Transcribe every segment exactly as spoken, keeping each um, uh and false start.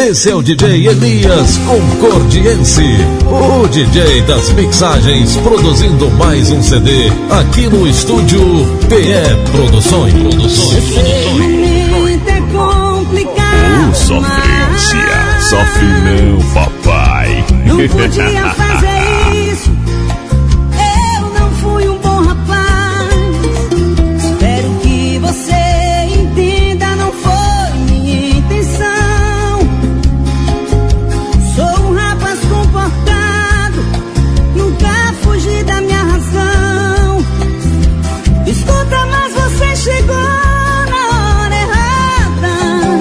Esse é o D J Elias Concordiense, o D J das mixagens, produzindo mais um C D aqui no estúdio P E Produções. Produções. É complicado. Ô, sofrência, sofre não, papai. Não podia fazer isso. Eu não fui um bom rapaz. Espero que você entenda, não foi minha intenção. Sou um rapaz comportado, nunca fugi da minha razão. Escuta, mas você chegou na hora errada.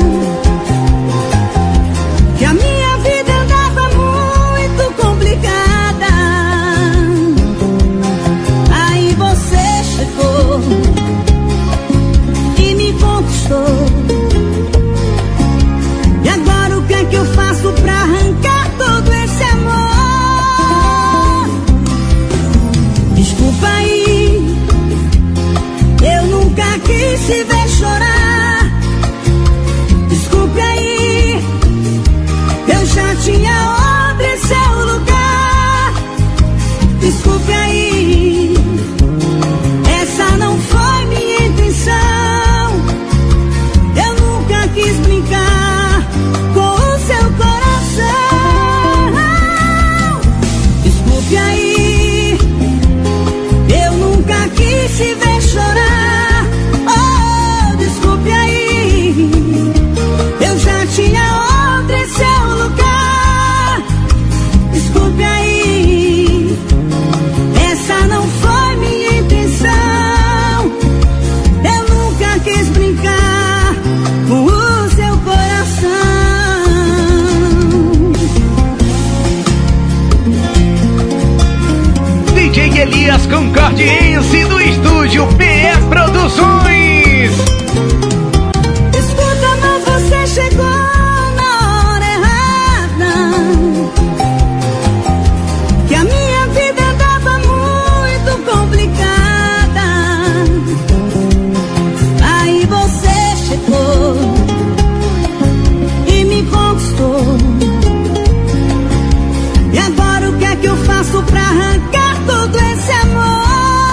Que a minha vida andava muito complicada. Aí você chegou e me conquistou. E agora o que é que eu faço pra arrancar todo esse amor? Desculpa aí, eu nunca quis te ver chorar. Desculpe aí, eu já tinha outra em seu lugar. Desculpe aí, essa não foi minha intenção. Eu nunca quis brincar com o seu coração. Desculpe aí, eu nunca quis te ver chorar. Oh, desculpe aí, eu já tinha outra em seu lugar. Desculpe aí, essa não foi minha intenção. Eu nunca quis brincar com o seu coração. D J Elias Concordiense do estúdio P E Produções. Escuta, mas você chegou na hora errada. Que a minha vida andava muito complicada. Aí você chegou e me conquistou. E agora o que é que eu faço pra arrancar todo esse amor?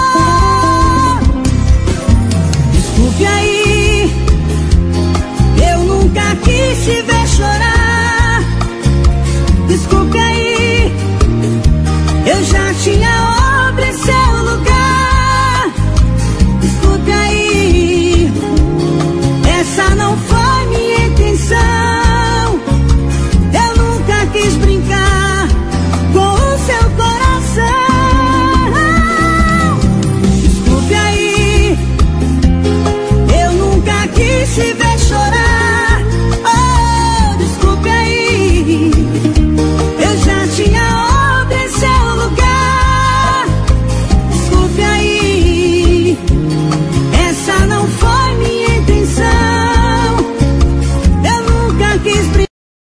Desculpe aí, eu nunca quis te ver chorar. Desculpe aí, eu já tinha outra em seu lugar. Desculpe aí, essa não foi minha intenção. Eu nunca quis brincar com o seu coração. Desculpe aí, eu nunca quis te ver chorar. Oh, desculpe aí, eu já tinha outra em seu lugar. Desculpe aí, essa não foi minha intenção. Eu nunca quis brincar.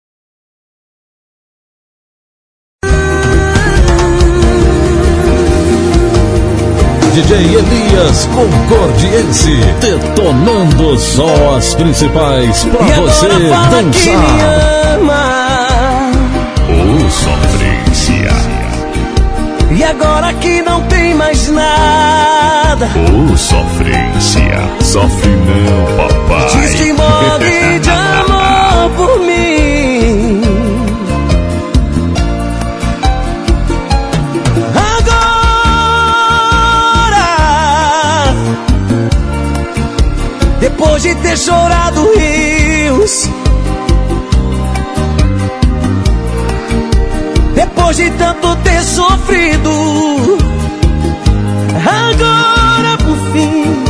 D J Elias Concordiense, detonando só as principais pra E você agora fala que me dançar. ama. Ô, sofrência, E agora que não tem mais nada, ô, sofrência, sofre não, papai. diz que morre de amor por mim. Agora, depois de ter chorado rios, depois de tanto ter sofrido, agora por fim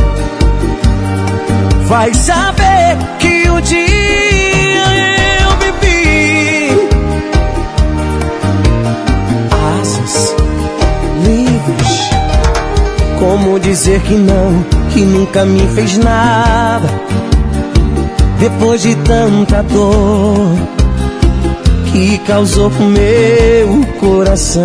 vai saber que um dia eu bebi. Asas livres, como dizer que não, que nunca me fez nada. Depois de tanta dor que causou pro meu coração,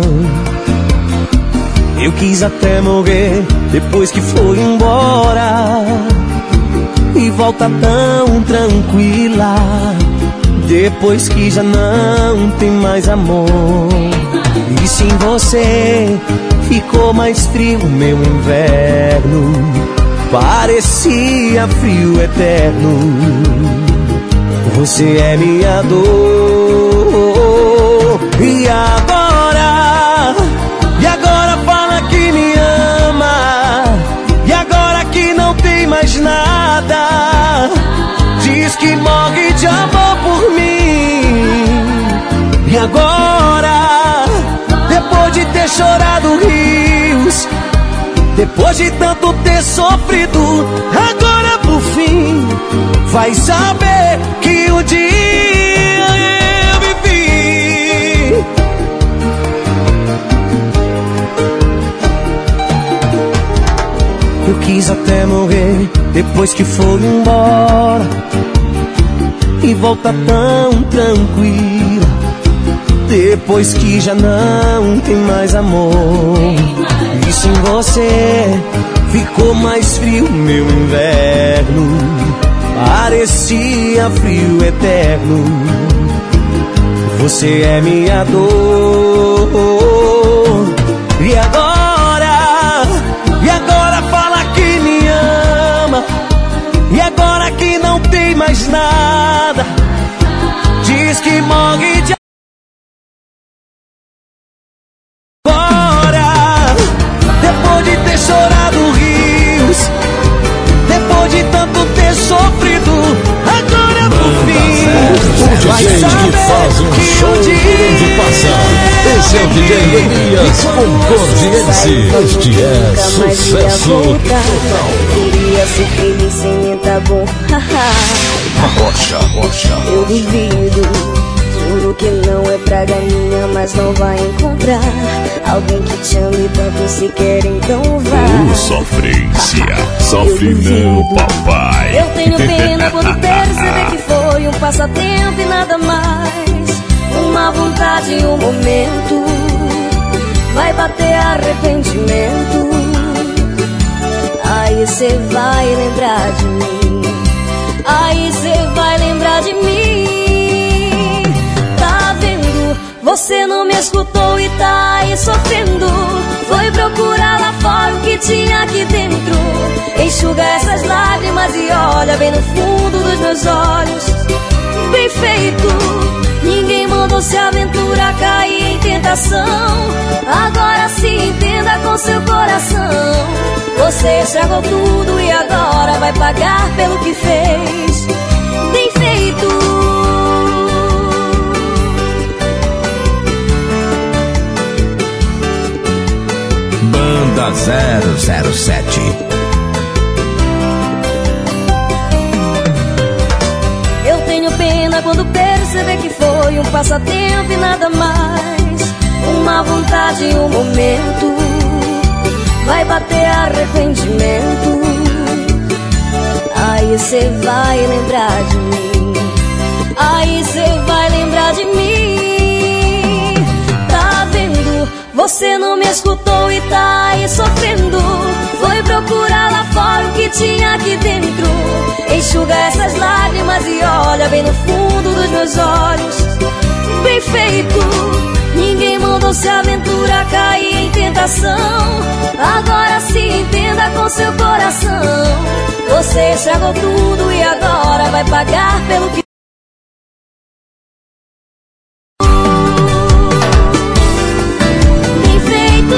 eu quis até morrer depois que foi embora. E volta tão tranquila, depois que já não tem mais amor. E sem você ficou mais frio meu inverno, parecia frio eterno. Você é minha dor. E agora? E agora fala que me ama. E agora que não tem mais nada, diz que morre de amor por mim. E agora, depois de ter chorado rios, depois de tanto ter sofrido, agora por fim vai saber que um dia eu vivi. Eu quis até morrer depois que foi embora, e volta tão tranquila depois que já não tem mais amor. E sem você ficou mais frio meu inverno, parecia frio eterno. Você é minha dor. E agora? E agora fala que me ama. E agora que não tem mais nada, diz que morre de agora. Depois de ter chorado rios, depois de tanto ter sofrido, agora por fim vai D J saber que faz um que show um por dia onde passa. Esse é o D J Elias Concordiense. Este é sucesso total. Queria ser feliz sem mim, tá bom. Rocha, rocha. Eu duvido, juro que não é praga minha, mas não vai encontrar alguém que te ame tanto se quer, então vá. Ô, sofrência, sofre não, papai. Eu tenho pena quando perceber que foi um passatempo e nada mais, uma vontade e um momento, vai bater arrependimento. Aí cê vai lembrar de mim, aí cê vai lembrar de mim. Tá vendo? Você não me escutou e tá aí sofrendo. Foi procurar lá fora o que tinha aqui dentro. Enxuga essas lágrimas e olha bem no fundo dos meus olhos. Bem feito. Ninguém mandou se aventurar, cair em tentação. Agora se entenda com seu coração. Você estragou tudo e agora vai pagar pelo que fez. Bem feito. Banda zero zero sete. Eu tenho pena quando perceber que foi um passatempo e nada mais, uma vontade e um momento, vai bater arrependimento. Aí cê vai lembrar de mim, aí cê vai lembrar de mim. Tá vendo? Você não me escutou e tá aí sofrendo. Foi procurar lá fora o que tinha aqui dentro. Enxuga essas lágrimas e olha bem no fundo dos meus olhos. Bem feito. Ninguém mandou se aventurar, cair em tentação. Agora se entenda com seu coração. Você estragou tudo e agora vai pagar pelo que... Bem feito.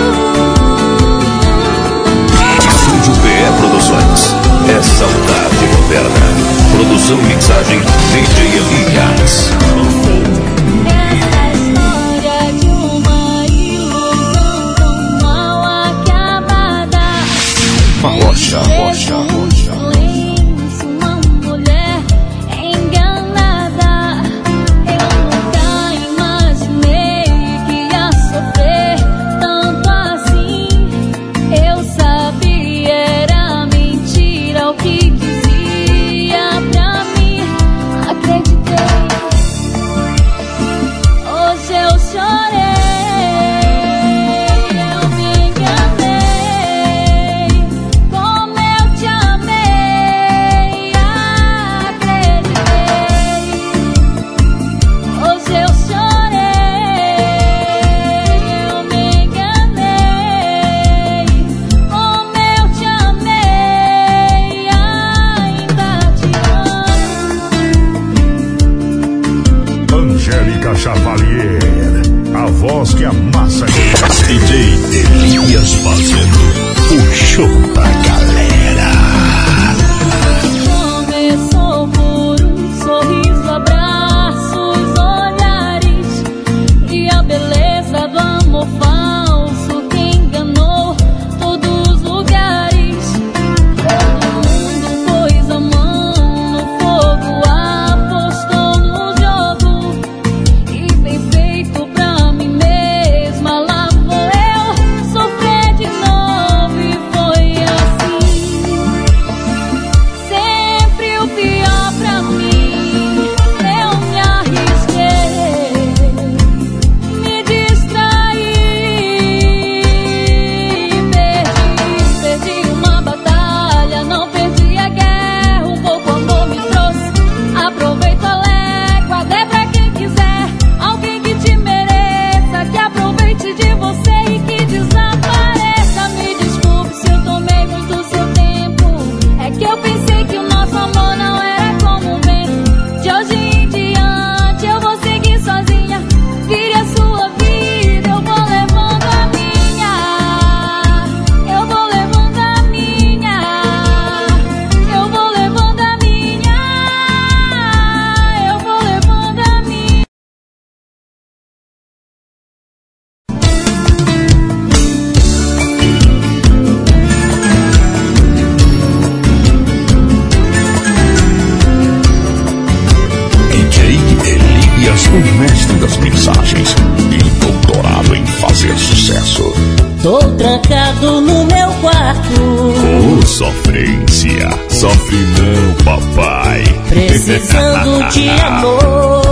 Estúdio P E Produções. É saudade moderna. Produção e mixagem D J Elias. Rocha, rocha, rocha. Uma mulher enganada. Eu nunca imaginei que ia sofrer tanto assim. Eu sabia, era mentira o que dizia pra mim. Angélica Chavalier, a voz que amassa. D J Elias fazendo o show da galera. Começou por um sorriso, abraços, olhares e a beleza do amor falso que enganou todos os lugares. Todo mundo pôs a mão no fogo, apostou no jogo e bem feito pra mim mesma. Lá vou eu sofrer de novo e foi assim. Sempre o pior pra mim, eu me arrisquei, me distraí, perdi, perdi uma batalha, não perdi a guerra, um pouco amor me trouxe, aproveito a légua, até pra quem quiser, alguém que te mereça, que aproveite de você e que desapareça. Me desculpe se eu tomei muito seu tempo, é que eu pensei que o nosso amor não era como um vento. De hoje em diante eu vou seguir sozinha, vire a sua vida, eu vou levando a minha, eu vou levando a minha, eu vou levando a minha, eu vou levando a minha. D J Elias, o mestre das mensagens e doutorado em fazer sucesso. Tô trancado no meu quarto, Ô, sofrência, sofre não, papai. precisando de amor.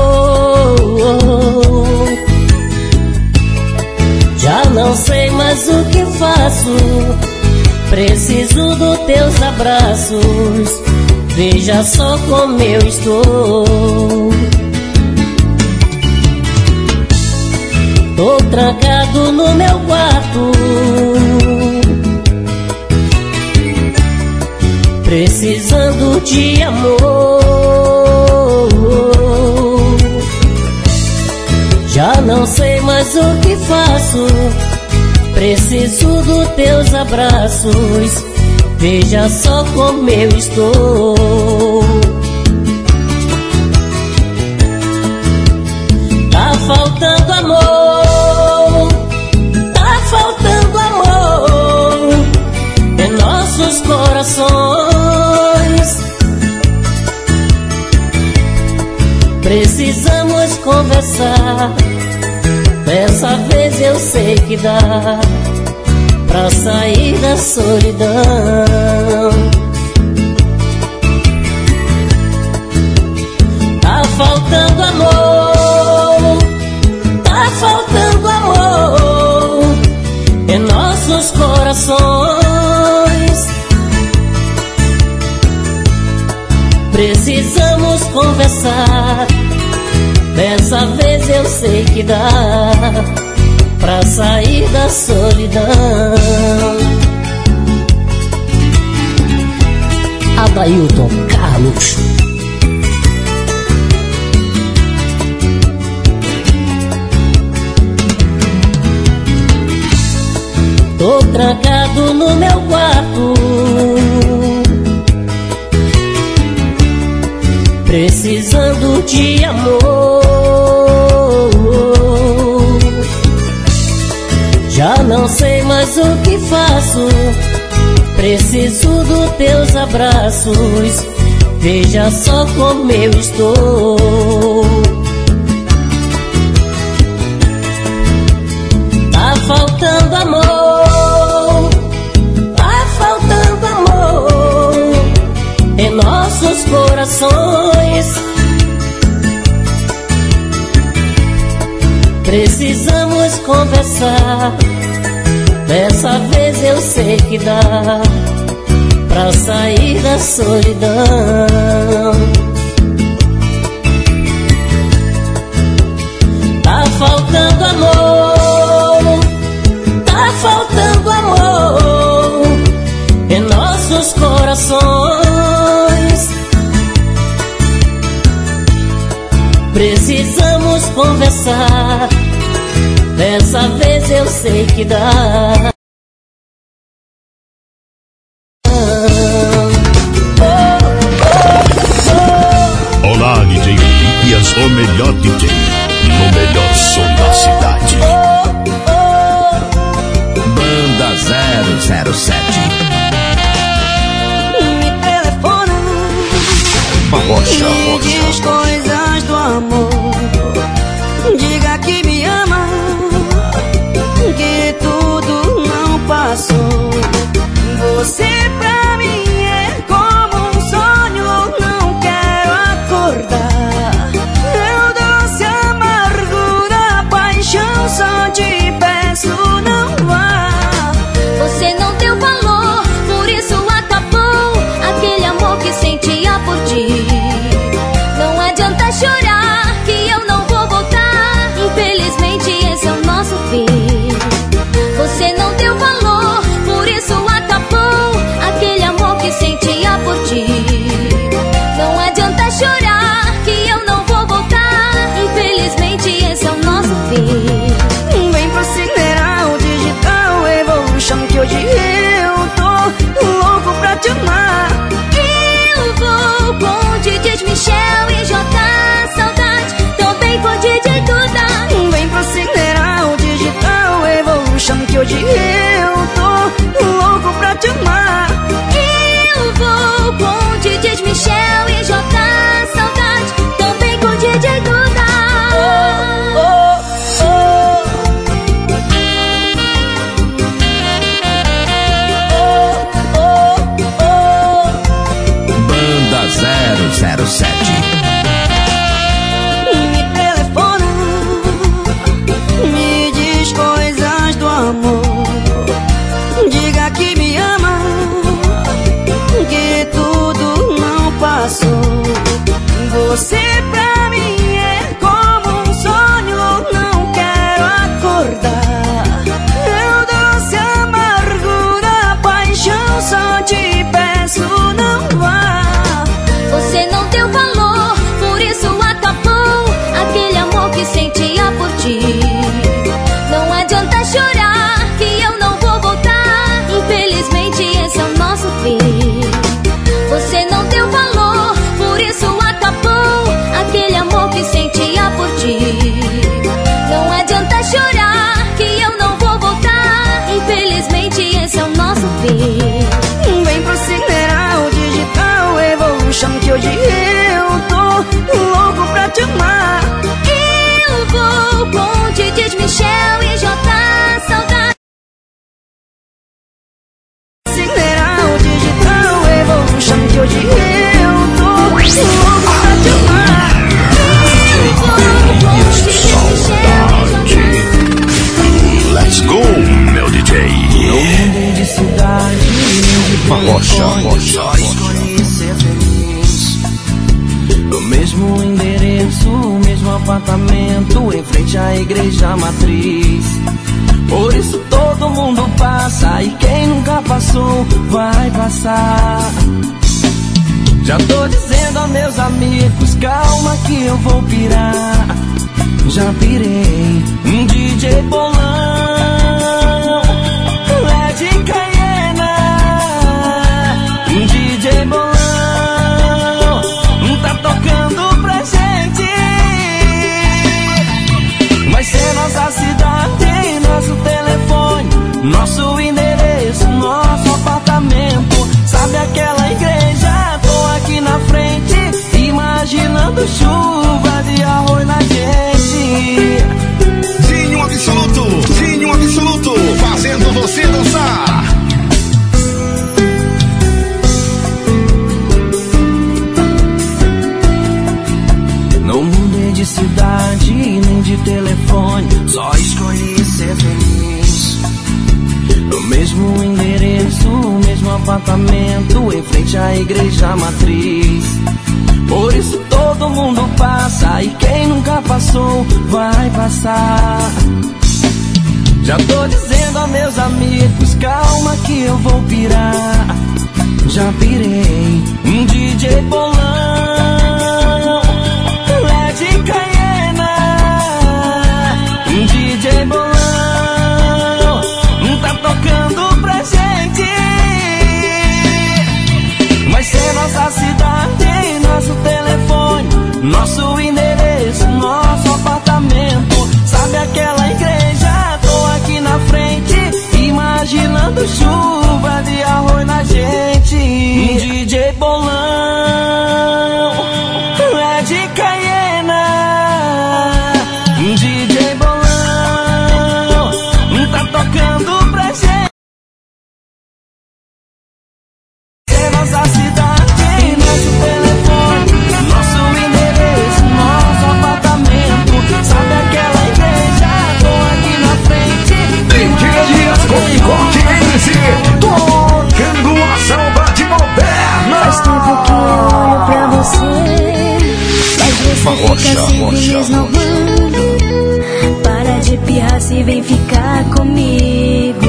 Já não sei mais o que faço, preciso dos teus abraços. Veja só como eu estou. Tô trancado no meu quarto, precisando de amor. Já não sei mais o que faço, preciso dos teus abraços. Veja só como eu estou. Tá faltando amor, tá faltando amor em nossos corações. Precisamos conversar, dessa vez eu sei que dá pra sair da solidão. Tá faltando amor, tá faltando amor em nossos corações. Precisamos conversar, dessa vez eu sei que dá pra sair da solidão. Adailton Carlos. Tô trancado no meu quarto, precisando de amor. Já não sei mais o que faço, preciso dos teus abraços. Veja só como eu estou. Tá faltando amor, tá faltando amor em nossos corações. Precisamos conversar, dessa vez eu sei que dá pra sair da solidão. Tá faltando amor, tá faltando amor em nossos corações. Precisamos conversar. Dessa vez eu sei que dá. Olá, D J Elias, o melhor D J no melhor som da cidade. Banda zero zero sete. Me telefona, Rocha, me diz coisas do amor. Diga que me ama, que tudo não passou. Você pra mim é como um sonho, não quero acordar. Meu doce amargo da paixão, só te peço não vá. Você não deu valor, por isso acabou aquele amor que sentia por ti. Não adianta chorar que eu não vou voltar. Infelizmente esse é o nosso fim. Você não deu valor, por isso acabou aquele amor que sentia por ti. Não adianta chorar que eu não vou voltar. Infelizmente esse é o nosso fim. Vem pro Sideral Digital Evolution, que hoje eu tô louco pra te amar. Eu vou com D J Michel e J Saudade, também com D J Duda. Vem pro Sideral Digital Evolution, que hoje eu tô louco pra te amar. Eu vou com D J Michel e J Saudade, também com D J Duda. Oh, oh, oh. Oh, oh, oh. Banda zero zero sete. Me telefona, me diz coisas do amor. Diga que me ama, que tudo não passou. Você pra mim é como um sonho, não quero acordar. Meu doce amargo da paixão, só te peço não vá. Você não deu valor, por isso acabou aquele amor que sentia por ti. Não adianta chorar que eu não vou voltar. Infelizmente esse é o nosso fim. Você não deu valor, por isso acabou aquele amor que sentia por ti. Não adianta chorar que eu não vou voltar. Infelizmente esse é o nosso fim. Vem pro Sideral Digital Evolution, que hoje eu tô louco pra te amar. Eu vou com D J Michel e J Saudade. Sideral Digital Evolution, que hoje eu tô louco pra te amar. Let's go, meu D J. Não mudei de cidade, Rocha, Rocha, só escolhi ser feliz. No mesmo endereço, mesmo apartamento, em frente à igreja matriz. Por isso todo mundo passa, e quem nunca passou vai passar. Já tô dizendo a meus amigos, calma que eu vou pirar. Já pirei um D J bolão, Led Cayena. Um D J bolão tá tocando pra gente. Vai ser nossa cidade, nosso telefone, nosso endereço, nosso apartamento. Sabe aquela igreja? Tô aqui na frente, imaginando chuva de arroz na gente. Dinho Absoluto, Dinho Absoluto, fazendo você dançar. Não mudei de cidade, nem de telefone, só escolhi ser feliz. No mesmo endereço, mesmo apartamento, em frente à igreja matriz. Por isso todo mundo passa, e quem nunca passou vai passar. Já tô dizendo a meus amigos, calma que eu vou pirar. Já pirei um D J bolão, Led Cayena. me esnobando. Para de pirraça e vem ficar comigo.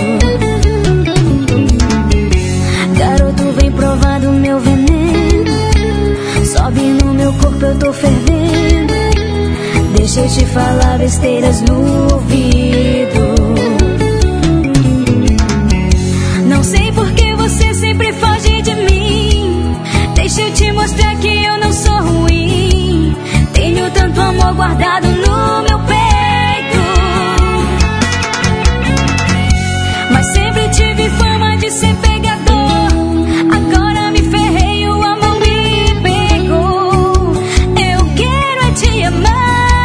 Garoto, vem provar do meu veneno. Sobe no meu corpo, eu tô fervendo. Deixa eu te falar besteiras no ouvido. Não sei por que você sempre foge de mim. Deixa eu te mostrar que eu não sou ruim. Tenho tanto amor guardado no meu peito, mas sempre tive fama de ser pegador. Agora me ferrei, o amor me pegou. Eu quero é te amar.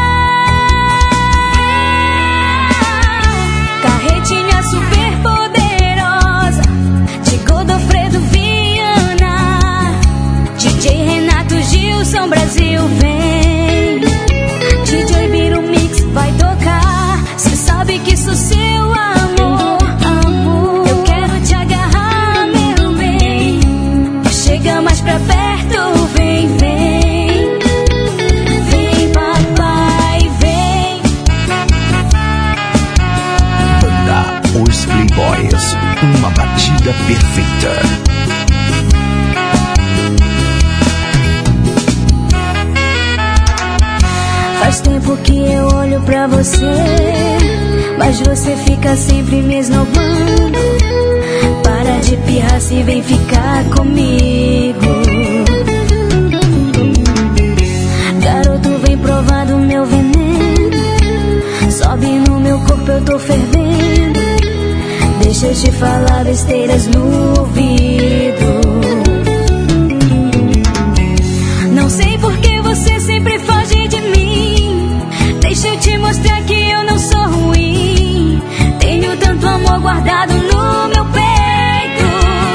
Carretinha super poderosa de Godofredo Viana, D J Renato Gilson, Brasil vem. D J Biro Mix vai tocar. Cê sabe que sou seu amor, amor. Eu quero te agarrar, meu bem. Chega mais pra perto, vem, vem. Vem, papai, vem. Banda Os Playboys, uma batida perfeita. Faz tempo que eu olho pra você, mas você fica sempre me esnobando. Para de pirraça e vem ficar comigo. Garoto, vem provar do meu veneno. Sobe no meu corpo, eu tô fervendo. Deixa eu te falar besteiras no ouvido. Não sei por que você sempre foge de mim. Deixa eu te mostrar que eu não sou ruim. Tenho tanto amor guardado no meu peito,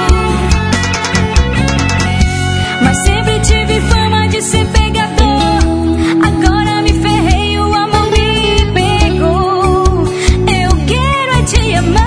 mas sempre tive fama de ser pegador. Agora me ferrei, o amor me pegou. Eu quero é te amar.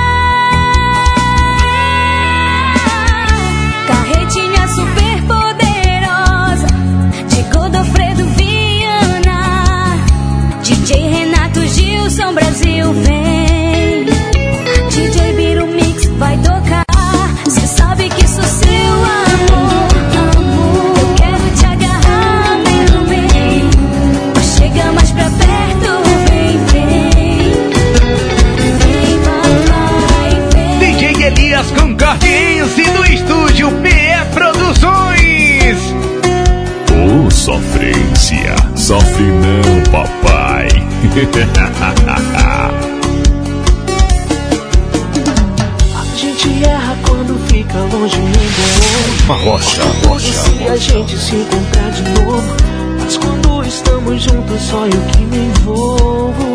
Carretinha super poderosa de Godofredo Viana, D J Renato Gilson, Brasil vem. D J Biro Mix vai tocar. Cê sabe que sou seu amor, amor. Eu quero te agarrar, meu bem. Chega mais pra perto, vem, vem. Vem, papai, vem. D J Elias Concordiense do estúdio P E Produções. Ô, sofrência, sofre não, papai. A gente erra quando fica longe um do outro. Rocha, rocha, Se a gente se encontrar de novo, mas quando estamos juntos só eu que me envolvo.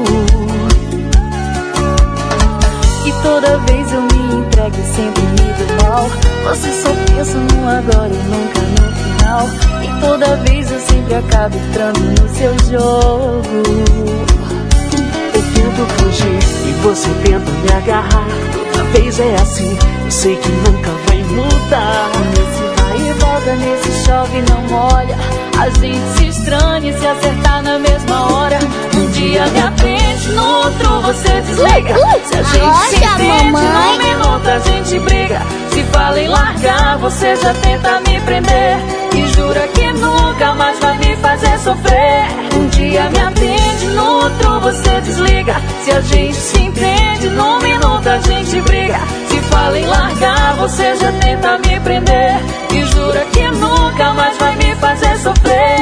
E toda vez eu me entrego e sempre me dou mal. Você só pensa no agora e nunca no final. E toda vez eu sempre acabo entrando no seu jogo. Eu tento fugir e você tenta me agarrar. Toda vez é assim, eu sei que nunca vai mudar. Nesse vai e volta, nesse chove não molha. A gente se estranha e se acertar na mesma hora. Um dia me atende, no outro você desliga. Se a gente se entende, num minuto a gente briga. Se fala em largar, você já tenta me prender. E jura que nunca mais vai me fazer sofrer. Um dia me atende, no outro você desliga. Se a gente se entende, num minuto a gente briga. Se fala em largar, você já tenta me prender. E jura que nunca mais vai me fazer sofrer.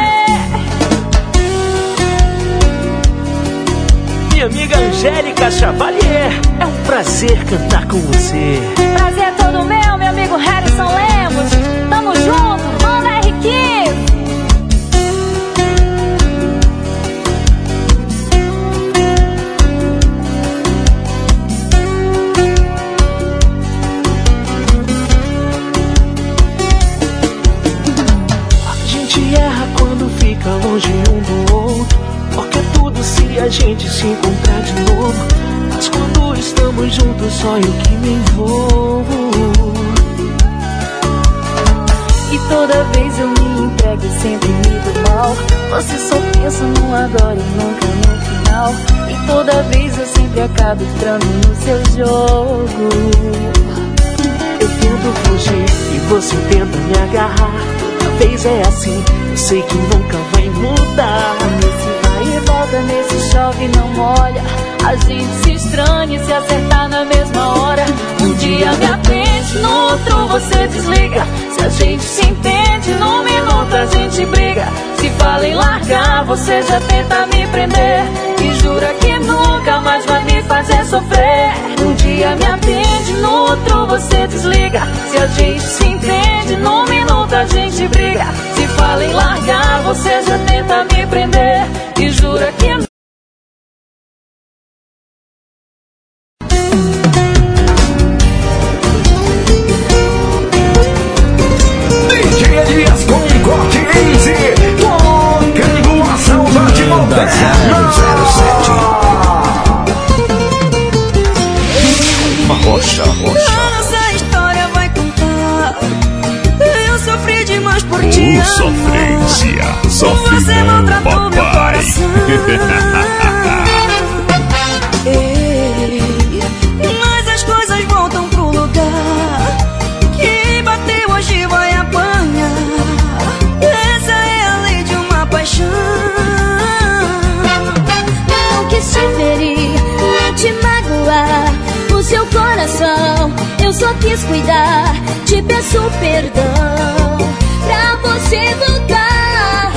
Minha amiga Angélica Chavalier, é um prazer cantar com você. Prazer é todo meu, meu amigo Harrison Lemos. Tamo junto, manda R quinze. A gente erra quando fica longe um do outro. Porque tudo se a gente se encontrar de novo. Mas quando estamos juntos só eu que me envolvo. E toda vez eu me entrego e sempre me dou mal. Você só pensa no agora e nunca no final. E toda vez eu sempre acabo entrando no seu jogo. Eu tento fugir e você tenta me agarrar. Talvez é assim, eu sei que nunca vai mudar. Nesse vai e volta, nesse chove e não molha. A gente se estranha e se acertar na mesma hora. Um dia me atende, no outro você desliga. Se a gente se entende, num minuto a gente briga. Se fala em largar, você já tenta me prender e jura que nunca mais vai me fazer sofrer. Um dia me atende, no outro você desliga. Se a gente se entende, num minuto a gente briga. Se fala em largar, você já tenta me prender e jura que nunca. Rocha, rocha. Nossa história vai contar. Eu sofri demais por ti. Uh, sofrência, sofre não, papai. Ei, mas as coisas voltam pro lugar. Quem bateu hoje vai apanhar. Essa é a lei de uma paixão. Não quis te ferir, não te magoar. O seu coração, eu só quis cuidar. Te peço perdão pra você voltar.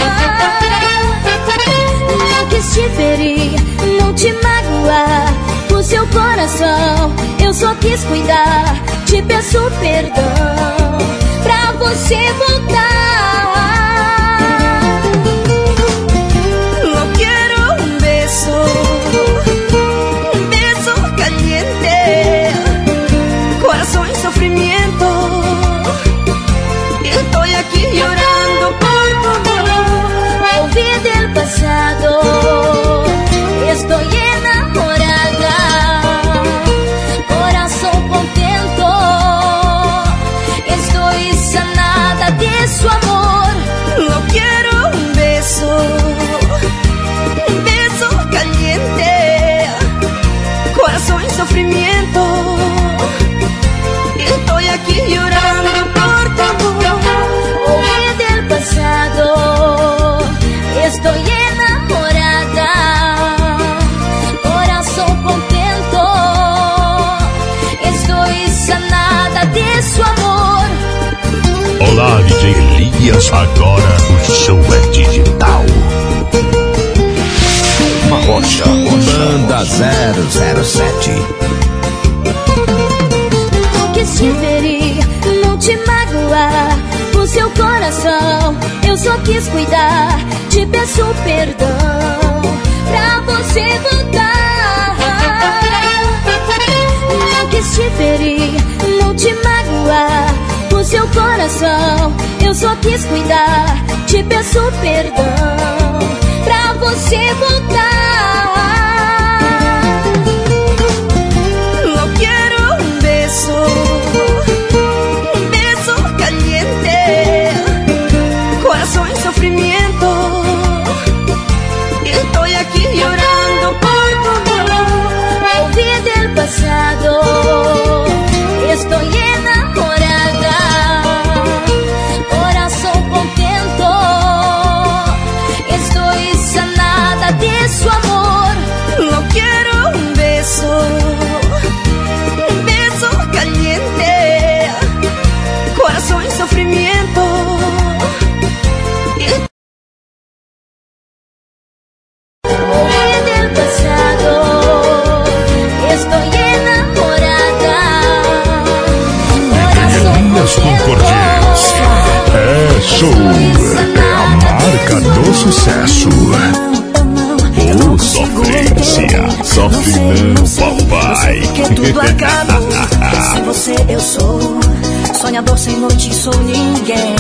Não quis te ferir, não te magoar. O seu coração, eu só quis cuidar. Te peço perdão pra você voltar. Não quero um beijo, corazón en sufrimiento. Estoy aquí llorando por tu amor. Olvide el pasado, estoy enamorada. Corazón contento, estoy sanada de su amor. No quiero un beso, un beso caliente. Corazón en sufrimiento. Estoy aquí llorando por tu amor. Olvide el pasado, estoy enamorada. Corazón contento, estoy sanada de su amor. Olá, D J Elias, agora o show é digital. Uma rocha, rocha. Banda zero zero sete. Quis te ferir, não te magoar. O seu coração, eu só quis cuidar. Te peço perdão pra você voltar. Não quis te ferir, não te magoar. O seu coração, eu só quis cuidar. Te peço perdão pra você voltar. No quiero un beso, un beso caliente. Corazón en sufrimiento. Estoy aquí llorando por tu amor. Olvide el pasado, estoy enamorada. Corazón contento, estoy sanada de su amor. No quiero un beso, un beso caliente. Corazón en sufrimiento. Olvide el pasado, estoy enamorada. Elias Concordias. É show, é a marca do sucesso. Oh, sofrência, sofre não, papai. Que tudo acabou. Sem você eu sou sonhador sem noite, sou ninguém.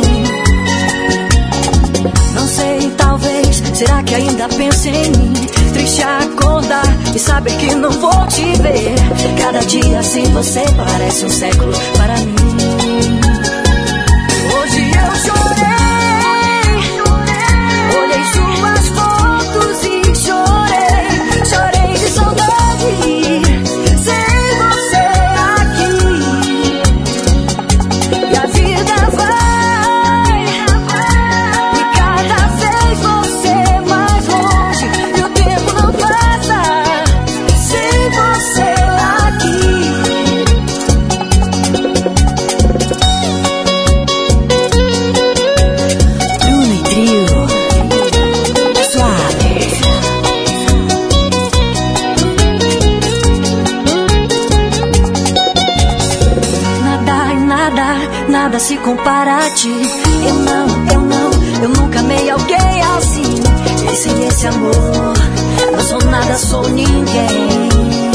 Não sei, talvez, será que ainda pensa em mim? Triste acordar e saber que não vou te ver. Cada dia sem você parece um século para mim. Hoje eu se compara a ti. Eu não, eu não, eu nunca amei alguém assim. E sem esse amor, não sou nada, sou ninguém.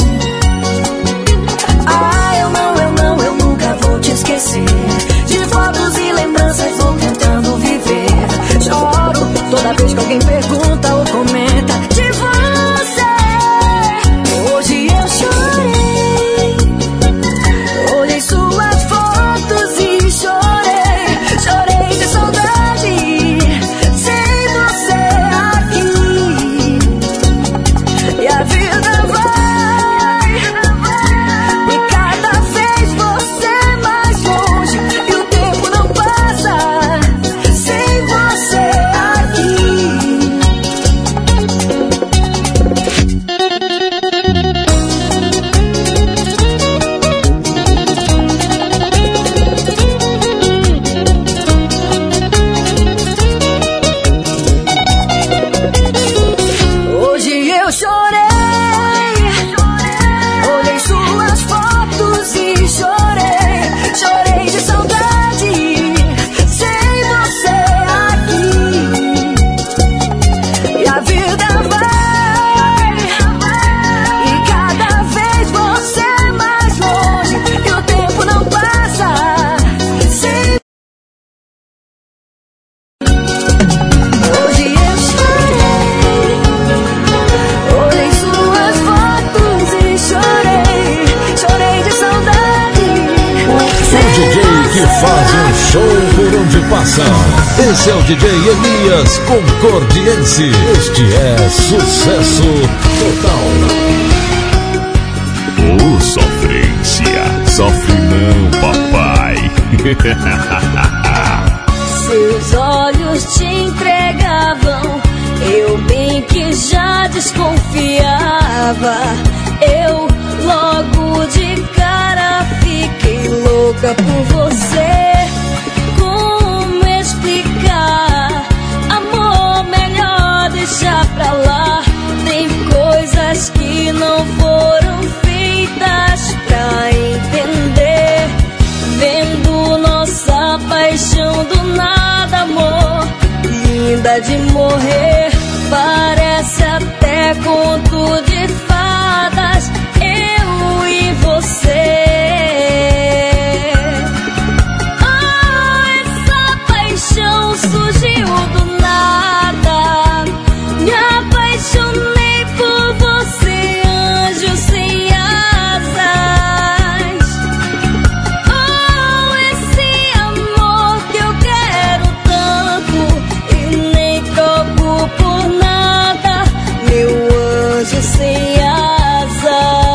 Ah, eu não, eu não, eu nunca vou te esquecer. De fotos e lembranças vou tentando viver. Choro toda vez que alguém pergunta ou comenta de você. Hoje eu chorei, olhei suas fotos e chorei. Chorei de saudade, sem você aqui. E a vida vai, e cada vez você mais longe. E o tempo não passa sem você aqui. Hoje eu chorei, olhei suas fotos e chorei. Chorei de saudade, sem você aqui. E a vida vai, e cada vez você mais longe. E o tempo não passa sem. Hoje eu chorei, olhei suas fotos e chorei. Chorei de saudade. O D J que faz um show por onde passa. Esse é o D J Elias Concordiense. Este é sucesso total. Ô, sofrência, sofre não, papai. Seus olhos te entregavam, eu bem que já desconfiava. Eu logo de cara fiquei louca por você. Como explicar? Amor, melhor deixar pra lá. Tem coisas que não foram feitas pra entender. Vendo nossa paixão do nada, amor, linda de morrer. Parece até conto de fadas, eu e você. Ah, essa paixão surgiu do nada. Me apaixonei por você, anjo sem asas. Oh, esse amor que eu quero tanto e nem troco por nada, meu anjo sem asas.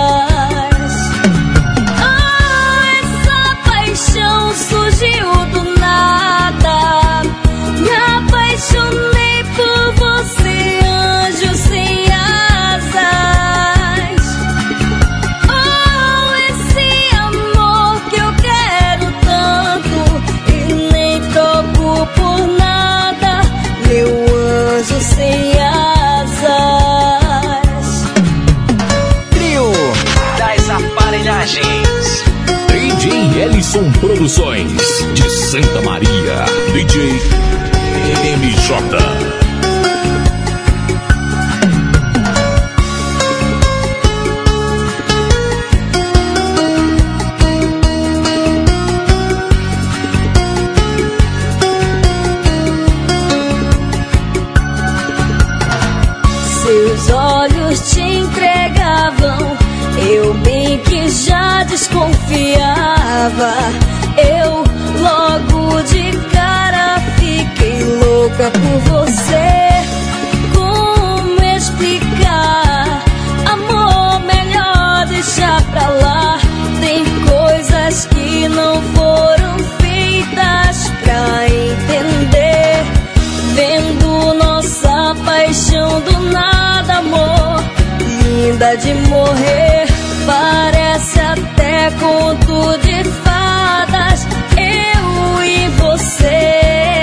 Oh, essa paixão surgiu do nada. Me apaixonei por você, anjo sem asas. Oh, esse amor que eu quero tanto e nem troco por nada, meu anjo sem asas. Trio das Aparelhagens. D J Ellison Produções de Santa Maria. D J M J. Seus olhos te entregavam, eu bem que já desconfiava. Eu logo de cara fiquei louca por você. Como explicar? Amor, melhor deixar pra lá. Tem coisas que não foram feitas pra entender. Vendo nossa paixão do nada, amor, linda de morrer. Parece até conto de fadas, eu e você.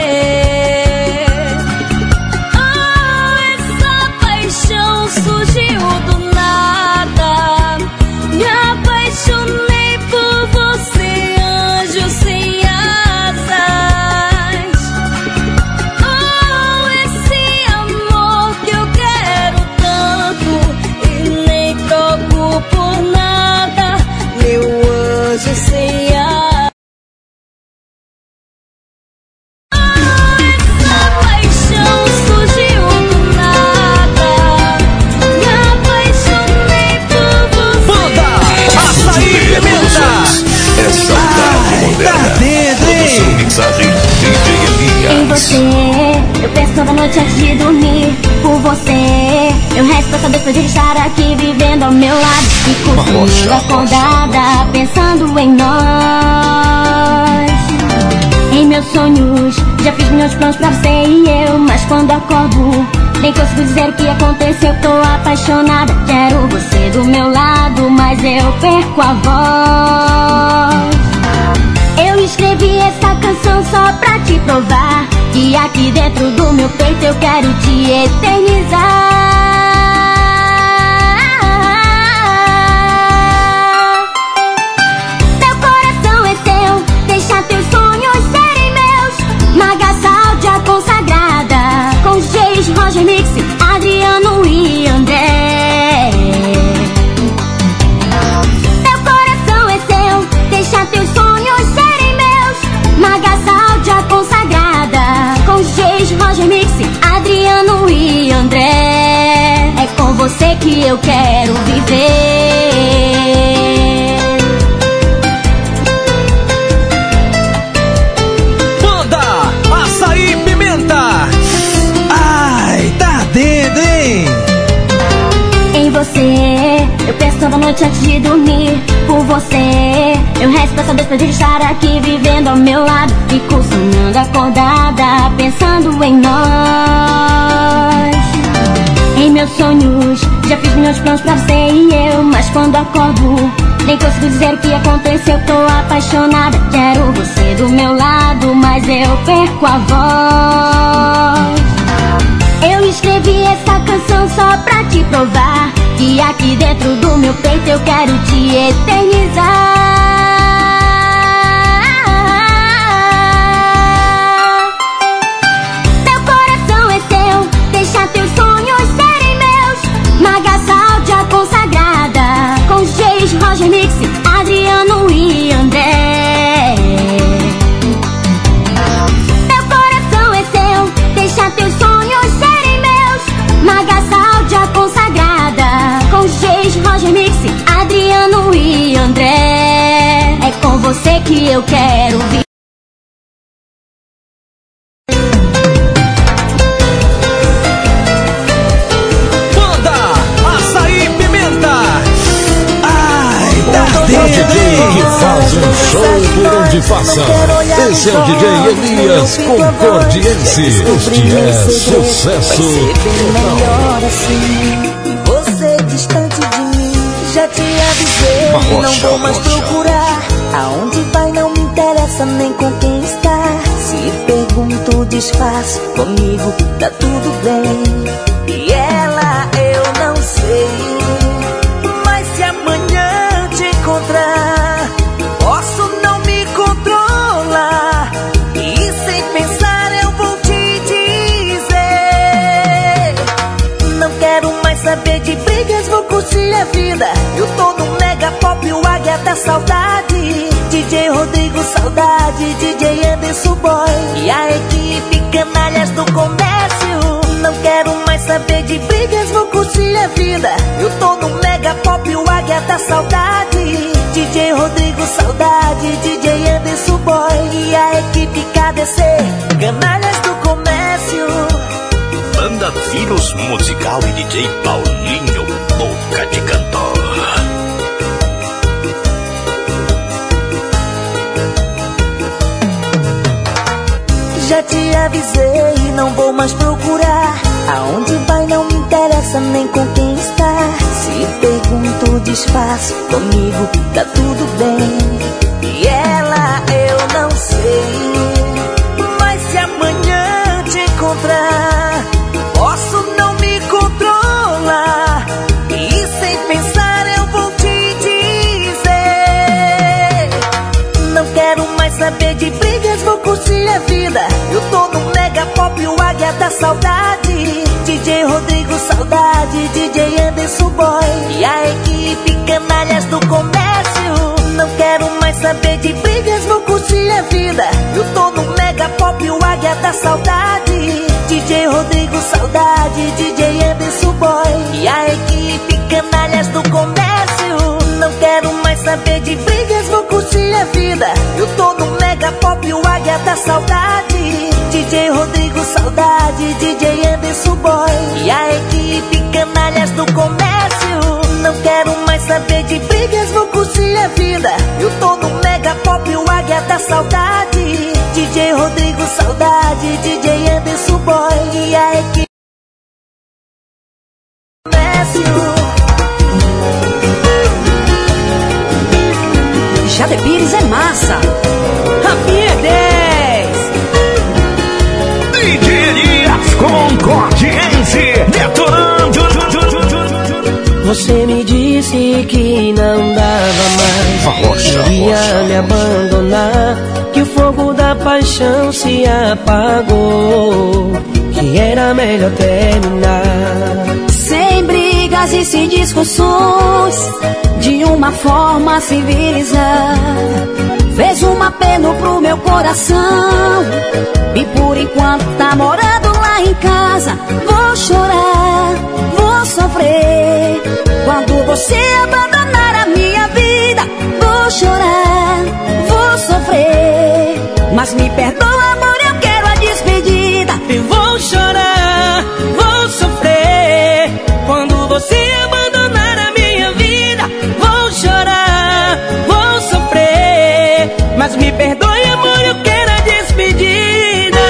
Ah, essa paixão surgiu do nada. Me apaixonei por você, anjo sem asas. você. Eu resto essa vez pra de estar aqui vivendo ao meu lado. Fico sonhando acordada, pensando em nós. Em meus sonhos, já fiz meus planos pra você e eu. Mas quando acordo, nem consigo dizer o que aconteceu. Tô apaixonada, quero você do meu lado, mas eu perco a voz. Eu escrevi essa canção só pra te provar que aqui dentro do meu peito eu quero te eternizar. Meu coração é seu, deixa teus sonhos serem meus. Maga Sáudia consagrada, com Geis, Roger Mix, Adriano e André. Meu coração é seu, deixa teus sonhos serem meus. Maga Sáudia consagrada, com Geis, Roger Mix, Adriano e André. É com você que eu quero viver. Manda Açaí Pimenta. Ai, tá dentro, hein? Em você, eu penso toda noite antes de dormir. Por você, eu resto essa vez pra de estar aqui vivendo ao meu lado. Fico sonhando acordada, pensando em nós. Em meus sonhos, já fiz meus planos pra você e eu. Mas quando acordo, nem consigo dizer o que aconteceu. Tô apaixonada, quero você do meu lado, mas eu perco a voz. Eu escrevi essa canção só pra te provar que aqui dentro do meu peito eu quero te eternizar. Meu coração é seu, deixa teus sonhos serem meus. Maga Sáudia consagrada, com Geis, Roger Mix, Adriano e André. Meu coração é seu, deixa teus sonhos serem meus. Maga Sáudia consagrada, com Geis, Roger Mix, Adriano e André. É com você que eu quero viver. Manda Açaí Pimenta. Ai, tá O D J que faz um show por onde passa. Esse é o D J Elias Concordiense. Este é sucesso. Melhor assim, você distante de mim. Já te avisei, não vou mais procurar. Aonde vai não me interessa nem com quem está. Se pergunto, disfarço, comigo tá tudo bem. E ela eu não sei, mas se amanhã te encontrar, posso não me controlar. E sem pensar eu vou te dizer, não quero mais saber de brigas, vou curtir a vida. Eu tô no Mega Pop, o Águia da Saudade. D J Rodrigo Saudade, D J Anderson Boy e a equipe Canalhas do Comércio. Não quero mais saber de brigas, vou curtir a vida. Eu tô no Mega Pop, o Águia da Saudade. D J Rodrigo Saudade, D J Anderson Boy e a equipe K D C, Canalhas do Comércio. Banda Vírus Musical e D J Paulinho, Boca de Cantor. Já te avisei, não vou mais procurar. Aonde vai não me interessa nem com quem está. Se pergunto, disfarço, comigo tá tudo bem. E ela eu não sei, mas se amanhã te encontrar, posso não me controlar. E sem pensar eu vou te dizer, não quero mais saber de brigas, vou curtir a vida. Eu tô no Mega Pop, o Águia da Saudade. D J Rodrigo Saudade, D J Anderson Boy e a equipe Canalhas do Comércio. Não quero mais saber de brigas, vou curtir a vida. Eu tô no Mega Pop, o Águia da Saudade. D J Rodrigo Saudade, D J Anderson Boy e a equipe Canalhas do Comércio. Não quero mais saber de brigas, vou curtir a vida. Eu tô no Mega Pop, o Águia da Saudade. D J Rodrigo Saudade, saudade, D J Anderson Boy e a equipe Canalhas do Comércio. Não quero mais saber de brigas, vou curtir a vida. Eu tô no Mega Pop, o Águia da Saudade. D J Rodrigo Saudade, D J Anderson Boy e a equipe Comércio. Jade Pires é massa, Rafinha é dez. D J Elias Concordiense detonando. Você me disse que não dava mais, Arrocha, queria arrocha, me arrocha. abandonar, que o fogo da paixão se apagou, que era melhor terminar. Sem brigas e sem discussões, de uma forma civilizada. Fez um apelo pro meu coração e por enquanto tá morando lá em casa. Vou chorar, vou sofrer quando você abandonar a minha vida. Vou chorar, vou sofrer, mas me perdoa, amor, eu quero a despedida. Eu vou chorar, vou sofrer quando você abandonar a minha vida. Vou chorar, vou sofrer, mas me perdoe, amor, eu quero a despedida.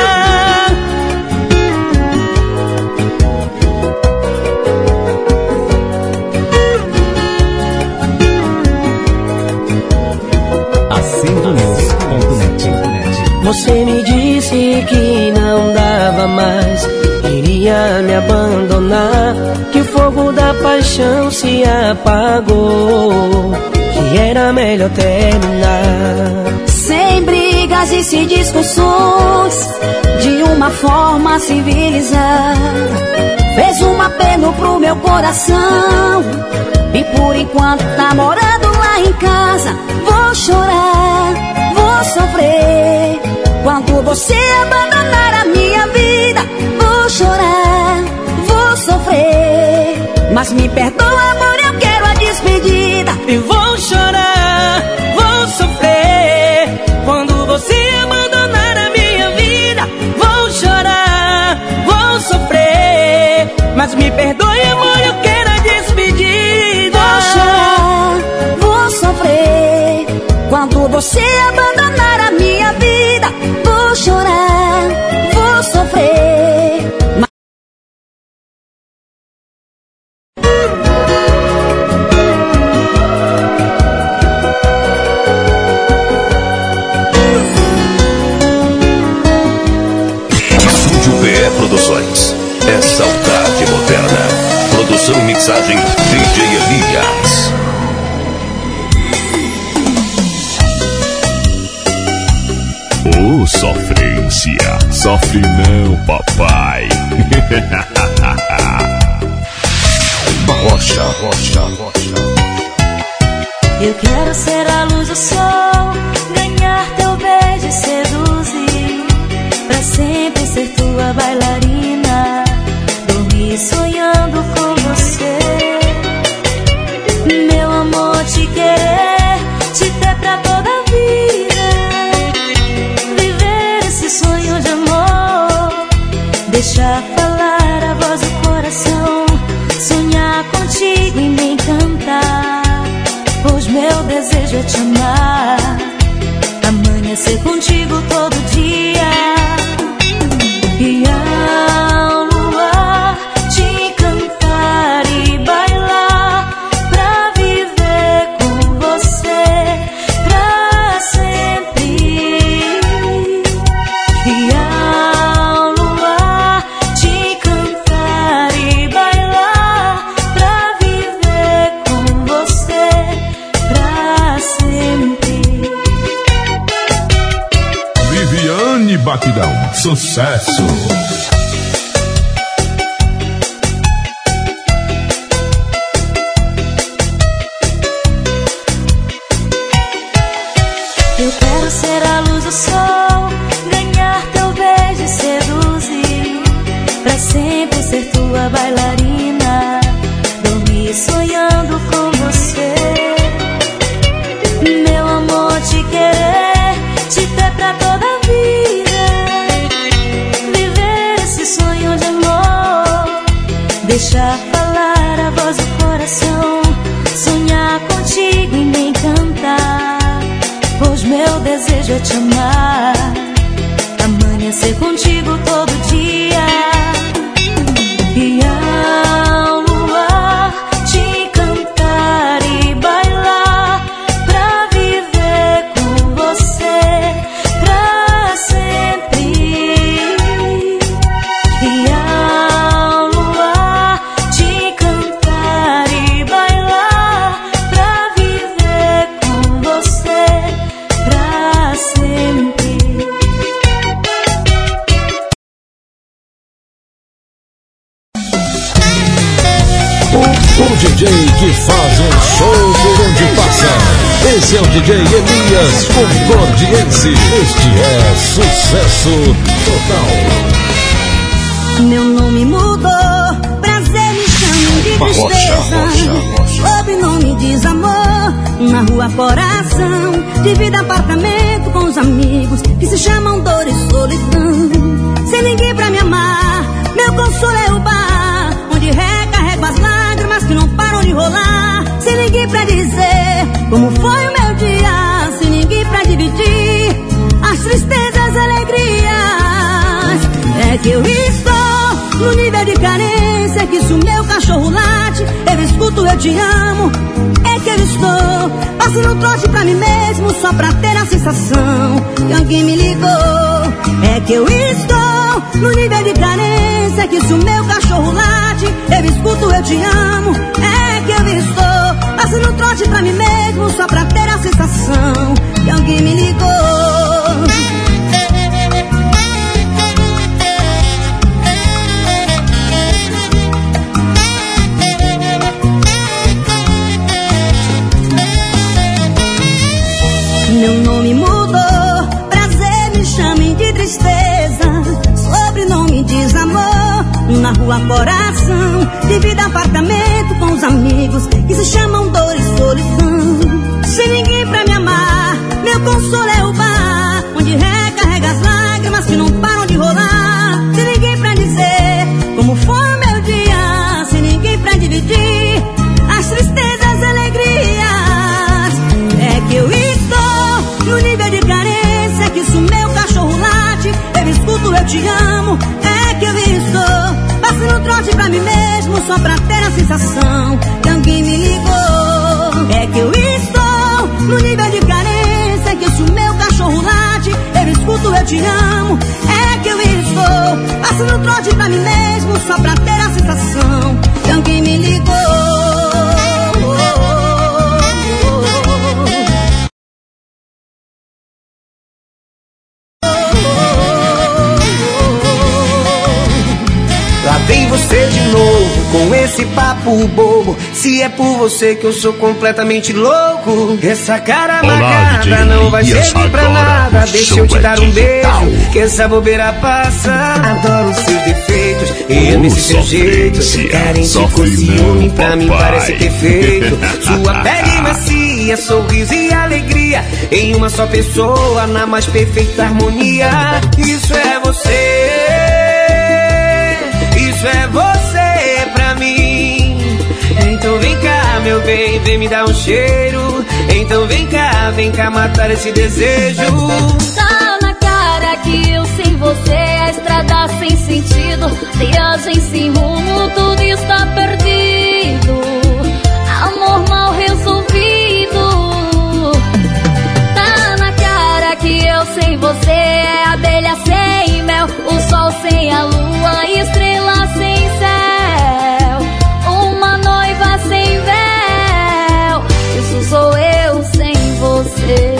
acendo news ponto net. Você me disse que não dava mais, queria me abandonar, que o fogo da paixão se apagou, que era melhor terminar. Sem brigas e sem discussões, de uma forma civilizada. Fez um apelo pro meu coração e por enquanto tá morando lá em casa. Vou chorar, vou sofrer quando você abandonar a minha vida. Vou chorar, vou sofrer, mas me perdoa, amor, eu quero a despedida. Eu vou chorar, vou sofrer quando você abandonar a minha vida. Vou chorar, vou sofrer, mas me perdoe, amor, eu quero a despedida. Vou chorar, vou sofrer quando você abandonar a minha vida. Vou chorar, vou sofrer, mas... Estúdio P E Produções. É saudade moderna. Produção e mixagem D J Elias. Ô, sofrência, sofre não, papai. Rocha, rocha, rocha. Eu quero ser a luz do sol, ganhar teu beijo e seduzir, pra sempre ser tua bailarina, dormir sonhando com você. Meu amor, te querer, te ter pra toda a vida, viver esse sonho de amor, deixar falar a voz do coração, sonhar contigo e me encantar. Pois meu desejo é te amar, amanhecer contigo todo dia, e ao luar te cantar e bailar, pra viver com você pra sempre. E ao luar te cantar e bailar, pra viver com você pra sempre. Viviane Batidão, sucesso. Eu quero ser a luz do sol, ganhar teu beijo e seduzir, pra sempre ser tua bailarina, dormir sonhando com você. Meu amor, te querer, te ter pra toda a vida, viver esse é te amar, amanhecer contigo todo dia. E ao luar te cantar e bailar, pra viver com você pra sempre. E ao luar te cantar e bailar, pra viver com você pra sempre. O D J que faz um show por onde passa. Esse é o D J Elias Concordiense. Este é sucesso total. Meu nome mudou, prazer me chamam de tristeza. Sobrenome diz amor, na rua coração. Divido apartamento com os amigos que se chamam dor e solidão. Sem ninguém pra me amar, meu consolo é o bar, onde recarrego as lágrimas que não param de rolar. Sem ninguém pra dizer como foi o meu dia, sem ninguém pra dividir as tristezas e alegrias. É que eu estou no nível de carência que se o meu cachorro late, eu escuto eu te amo. É que eu estou passando um trote pra mim mesmo, só pra ter a sensação que alguém me ligou. É que eu estou no nível de carência que se o meu cachorro late, eu escuto eu te amo. É que eu estou passando um trote pra mim mesmo, só pra ter a sensação que alguém me ligou. Meu nome mudou, prazer me chamem de tristeza. Sobrenome diz amor, na rua coração. Divido apartamento com os amigos que se chamam dor e solidão. Sem ninguém pra me amar, meu consolo é o bar, onde recarrega as lágrimas que não param de rolar. Sem ninguém pra dizer como foi o meu dia, sem ninguém pra dividir as tristezas e alegrias. É que eu estou no nível de carência que se o meu cachorro late, eu escuto eu te amo. É que eu estou passando um trote pra mim mesmo, só pra ter a sensação que alguém me ligou. É que eu estou no nível de carência que se o meu cachorro late, eu escuto eu te amo. É que eu estou passando um trote pra mim mesmo, só pra ter a sensação que alguém me ligou. Vem você de novo com esse papo bobo. Se é por você que eu sou completamente louco, essa cara marcada não vai servir pra nada. Deixa eu te dar um beijo, que essa bobeira passa. Adoro seus defeitos, e amo esse seu jeito. Carente com ciúme, pra mim parece perfeito. Sua pele macia, sorriso e alegria em uma só pessoa, na mais perfeita harmonia. Isso é você, isso é você pra mim. Então vem cá, meu bem, vem me dar um cheiro. Então vem cá, vem cá matar esse desejo. Tá na cara que eu sem você, a estrada sem sentido, viagem sem rumo, tudo está perdido. Amor mal resolvido. Tá na cara que eu sem você é abelha sem mel, o sol sem a lua, estrela sem céu, uma noiva sem véu. Isso sou eu sem você.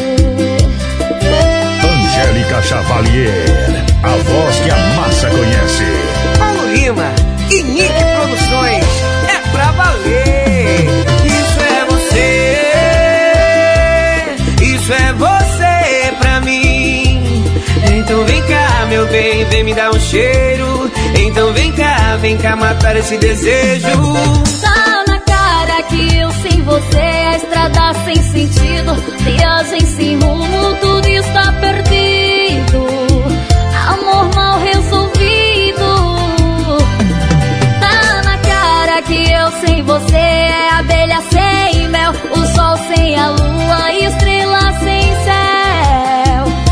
Angélica Chavalier, a voz que a massa conhece. Paulo Lima e Nick Produções, é pra valer. Isso é você, isso é você pra mim. Então vem cá, meu bem, vem me dar um cheiro. Então vem cá, vem cá matar esse desejo. Tá na cara que eu sem você, a estrada sem sentido, viagem sem rumo, tudo está perdido. Amor mal resolvido. Tá na cara que eu sem você é abelha sem mel, o sol sem a lua, estrela sem céu,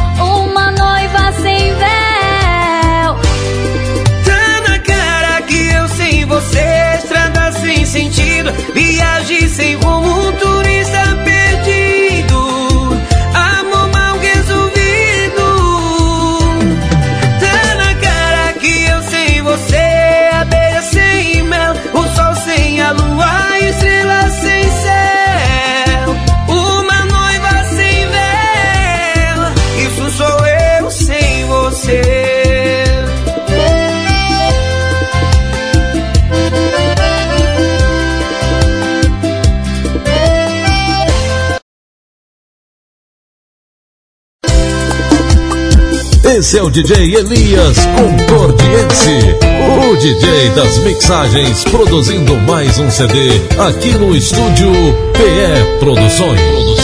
Esse é o D J Elias Concordiense, o D J das mixagens, produzindo mais um C D aqui no estúdio P E Produções.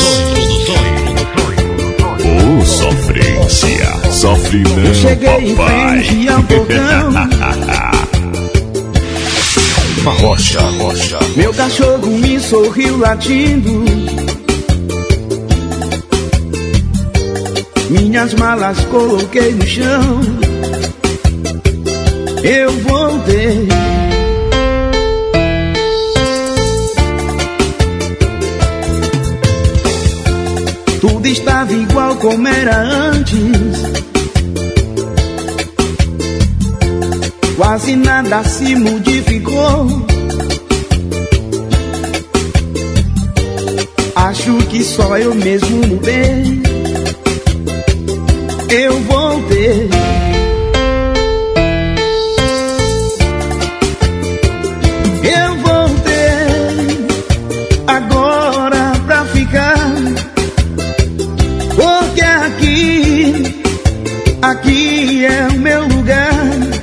Ô, sofrência, sofre não, eu cheguei papai. Em frente ao portão. Rocha, rocha. Meu cachorro me sorriu latindo. Minhas malas coloquei no chão. Eu voltei. Tudo estava igual como era antes. Quase nada se modificou. Acho que só eu mesmo mudei. Eu voltei. Eu voltei agora pra ficar. Porque aqui, aqui é o meu lugar.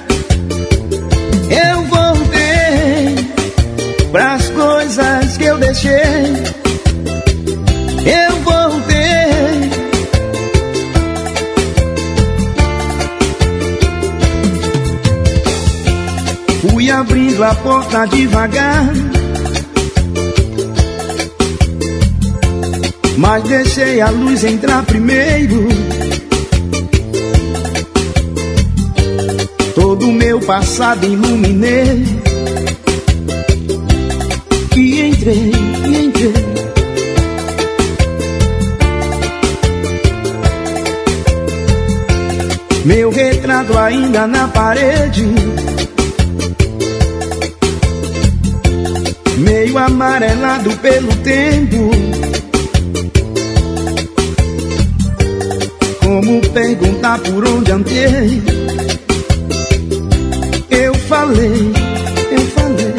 Eu voltei pras coisas que eu deixei. Eu voltei. Fui abrindo a porta devagar, mas deixei a luz entrar primeiro. Todo o meu passado iluminei. E entrei, e entrei. Meu retrato ainda na parede, meio amarelado pelo tempo. Como perguntar por onde andei? Eu falei, eu falei.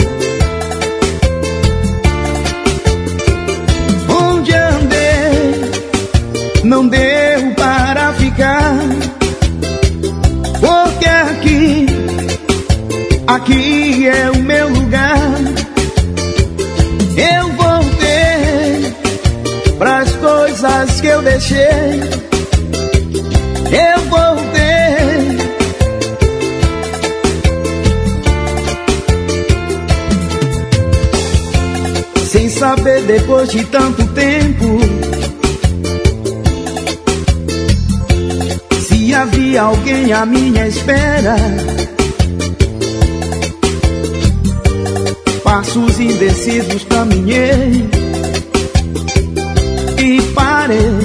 Onde andei, não deu para ficar. Porque aqui, aqui é o meu lugar. Eu voltei pras coisas que eu deixei. Eu voltei. Sem saber depois de tanto tempo se havia alguém à minha espera. Passos indecisos caminhei e parei.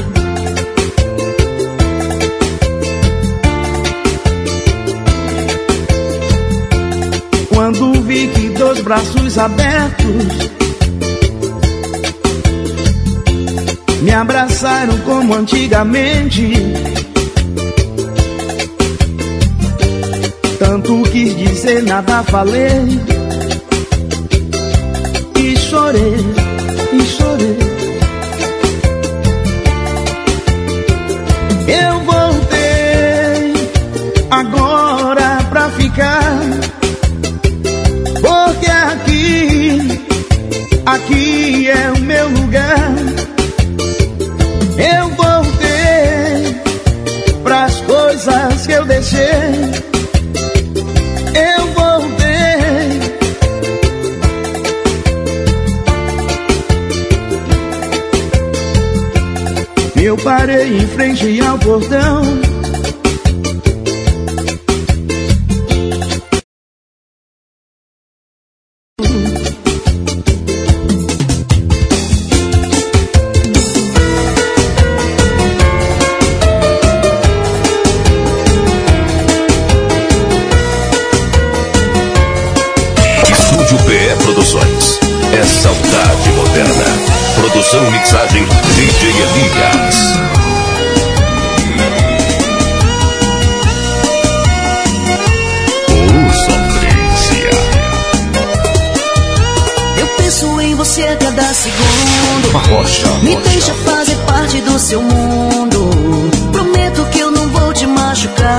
Quando vi que dois braços abertos me abraçaram como antigamente. Tanto quis dizer, nada falei. E chorei, e chorei. Eu voltei agora pra ficar. Porque aqui, aqui é o meu lugar. Eu voltei pras coisas que eu deixei. Eu voltei. Eu parei em frente ao portão. Produção e mixagem D J Elias. Oh, sofrência. Eu penso em você a cada segundo. Rocha, Me rocha. deixa fazer parte do seu mundo. Prometo que eu não vou te machucar.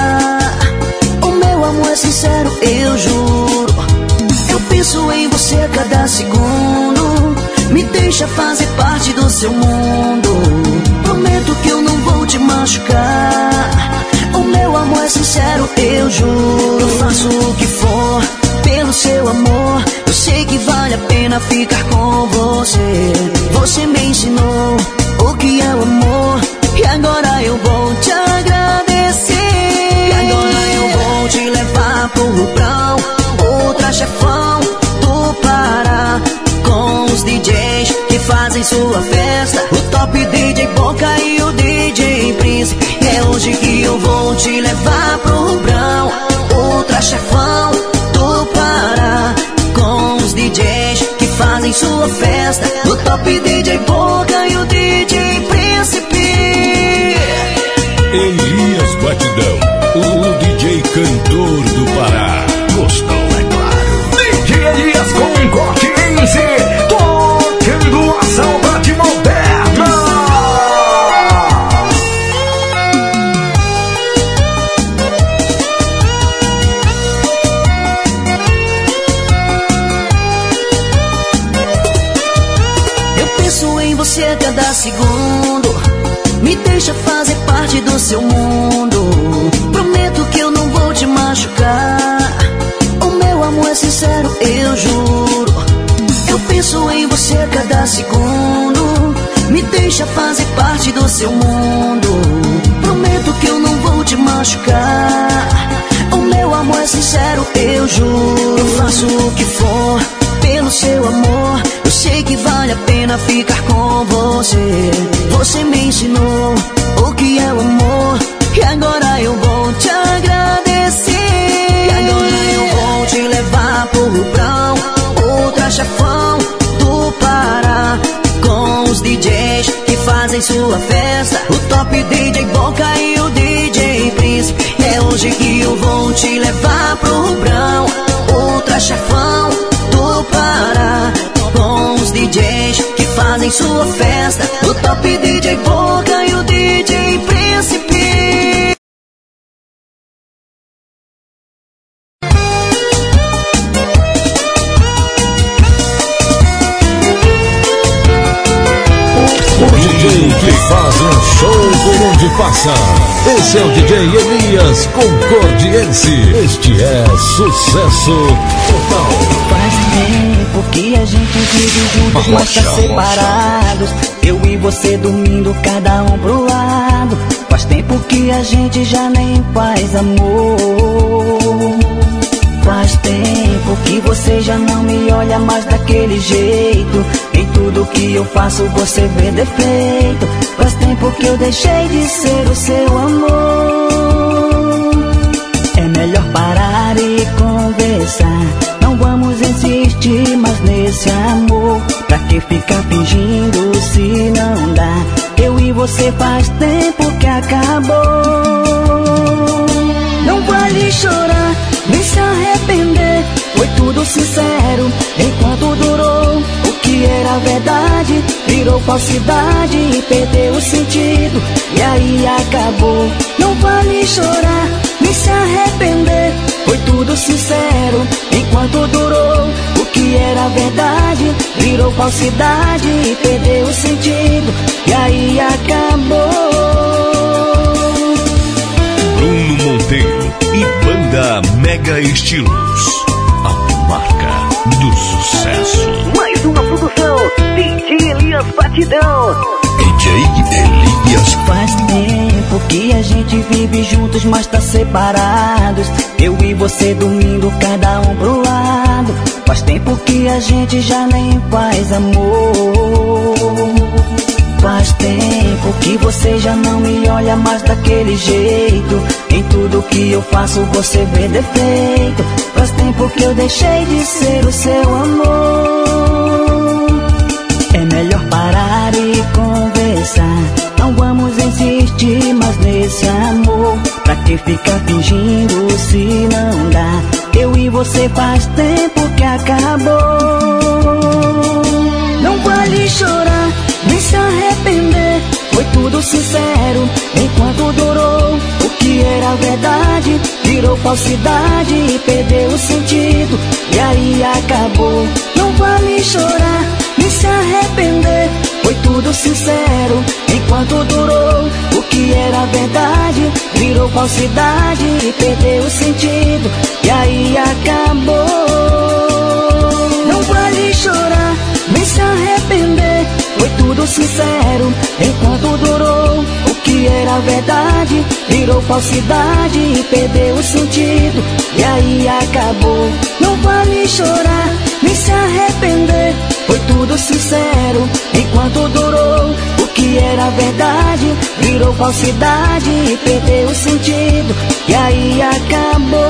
segundo. Me deixa fazer parte do seu mundo. Prometo que eu não vou te machucar. O meu amor é sincero, eu juro. Eu faço o que for pelo seu amor. Eu sei que vale a pena ficar com você. Você me ensinou o que é o amor, e agora eu vou te agradecer. E agora eu vou te levar pro Rubrão, outra chefão do Pará, com os D Js que fazem sua festa, o top D J Boca e o D J Príncipe. É hoje que eu vou te levar pro Rubrão, outra chefão do Pará, com os D Js que fazem sua festa, o top D J Boca e o D J Príncipe. Elias Batidão, o D J cantor do Pará. Gostou, é claro. D J Elias com Cortiense, tocando a saudade moderna. Eu penso em você a cada segundo. Me deixa fazer parte do seu mundo. Prometo que eu não vou te machucar. O meu amor é sincero, eu juro. Eu penso em você a cada segundo. Me deixa fazer parte do seu mundo. Prometo que eu não vou te machucar. O meu amor é sincero, eu juro. Eu faço o que for pelo seu amor. Eu sei que vale a pena ficar com você. Você me ensinou o que é o amor, e agora eu vou te agradecer. E agora eu vou te levar pro Rubrão, outra chefão do Pará, com os D Js que fazem sua festa, o top D J Boca e o D J Príncipe. É hoje que eu vou te levar pro Rubrão, outra chefão do Pará, com os D Js que fazem sua festa, o top D J Boca e o D J Príncipe. O D J que faz um show por onde passa. Esse é o D J Elias Concordiense. Este é sucesso total. Faz tempo que a gente vive juntos, mas tá separados. Eu e você dormindo, cada um pro lado. Faz tempo que a gente já nem faz amor. Faz tempo que você já não me olha mais daquele jeito. Em tudo que eu faço você vê defeito. Faz tempo que eu deixei de ser o seu amor. É melhor parar e conversar. Não vamos insistir mais nesse amor. Pra que ficar fingindo se não dá? Eu e você faz tempo que acabou. Não vale chorar, nem se arrepender. Foi tudo sincero enquanto durou. O que era verdade virou falsidade e perdeu o sentido, e aí acabou. Não vale chorar, nem se arrepender. Foi tudo sincero enquanto durou. O que era verdade virou falsidade e perdeu o sentido, e aí acabou. Bruno Monteiro e Banda Mega Estilos, a marca do sucesso. Mais uma produção, D J Elias Batidão. D J Elias. Faz tempo que a gente vive juntos, mas tá separados. Eu e você dormindo, cada um pro lado. Faz tempo que a gente já nem faz amor. Faz tempo que você já não me olha mais daquele jeito. Em tudo que eu faço você vê defeito. Faz tempo que eu deixei de ser o seu amor. É melhor parar e conversar. Não vamos insistir mais nesse amor. Pra que ficar fingindo se não dá? Eu e você faz tempo que acabou. Não vale chorar, nem se arrepender. Foi tudo sincero enquanto durou. O que era verdade virou falsidade e perdeu o sentido, e aí acabou. Não vale chorar, nem se arrepender. Foi tudo sincero enquanto durou. O que era verdade virou falsidade e perdeu o sentido, e aí acabou. Não vale chorar, nem se arrepender. Foi tudo sincero enquanto durou. O que era verdade virou falsidade e perdeu o sentido, e aí acabou. Não vale chorar, nem se arrepender. Foi tudo sincero enquanto durou. O que era verdade virou falsidade e perdeu o sentido, e aí acabou.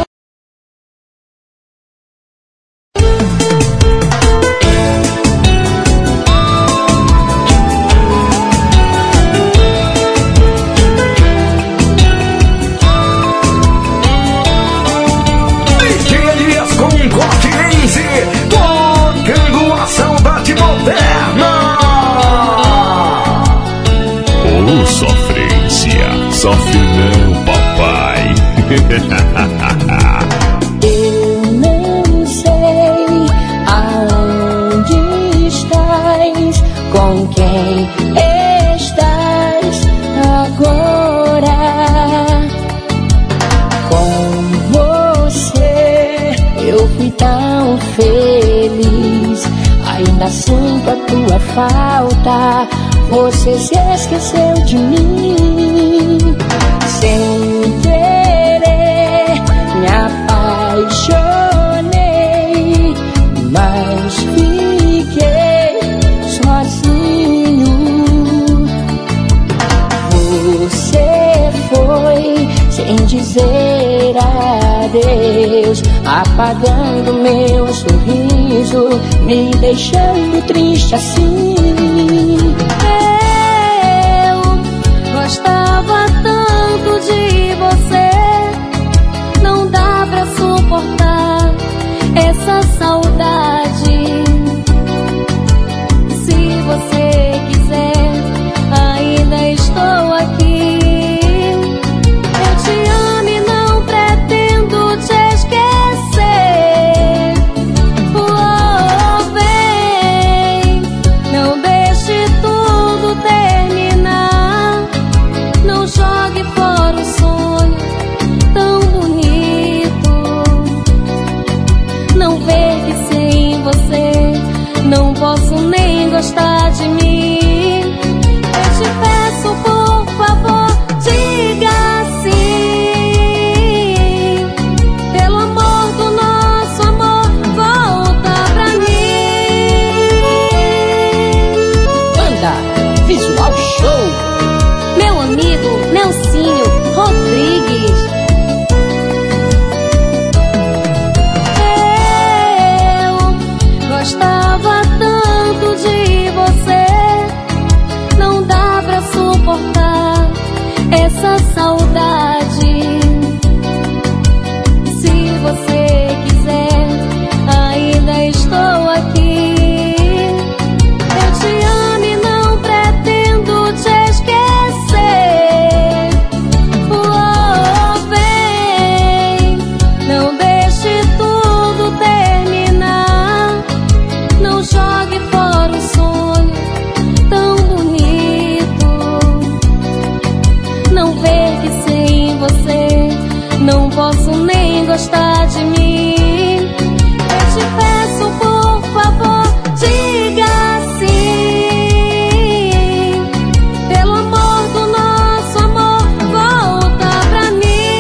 Tocando a saudade moderna. Ô, sofrência, sofre não, papai. Eu não sei aonde estás, com quem estás agora. Com você eu fui tão feliz, ainda sinto a tua falta. Você se esqueceu de mim. Sem querer me apaixonei, mas fiquei sozinho. Você foi sem dizer adeus, apagando meu sorriso, me deixando triste assim. Eu gostava tanto de você, não dá pra suportar essa saudade. Se você quiser, ainda estou aqui. Eu te amo e não pretendo te esquecer. Oh, vem, não deixe tudo terminar. Não jogue fora um sonho tão bonito. Não vê que sem você não posso nem gostar de mim. Eu te peço, por favor, diga sim. Pelo amor do nosso amor, volta pra mim. Banda Visual Show, meu amigo Nelsinho Rodrigues. Eu gostava tanto de você, não dá pra suportar essa saudade. Se você quiser, ainda estou aqui. Eu te amo e não pretendo te esquecer. Oh, vem, não deixe tudo terminar. Não jogue fora um sonho tão bonito. Não vê que sem você não posso nem gostar de mim. Eu te peço, por favor, diga sim. Pelo amor do nosso amor, volta pra mim.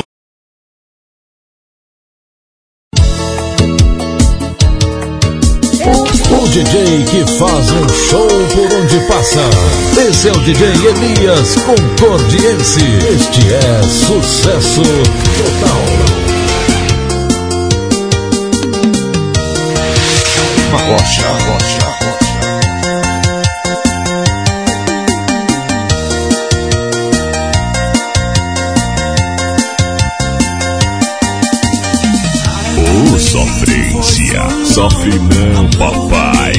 O D J que faz um show por onde passa. Esse é o D J Elias Concordiense. Este é sucesso total. Rocha, rocha, Ô, sofrência, sofre não, papai.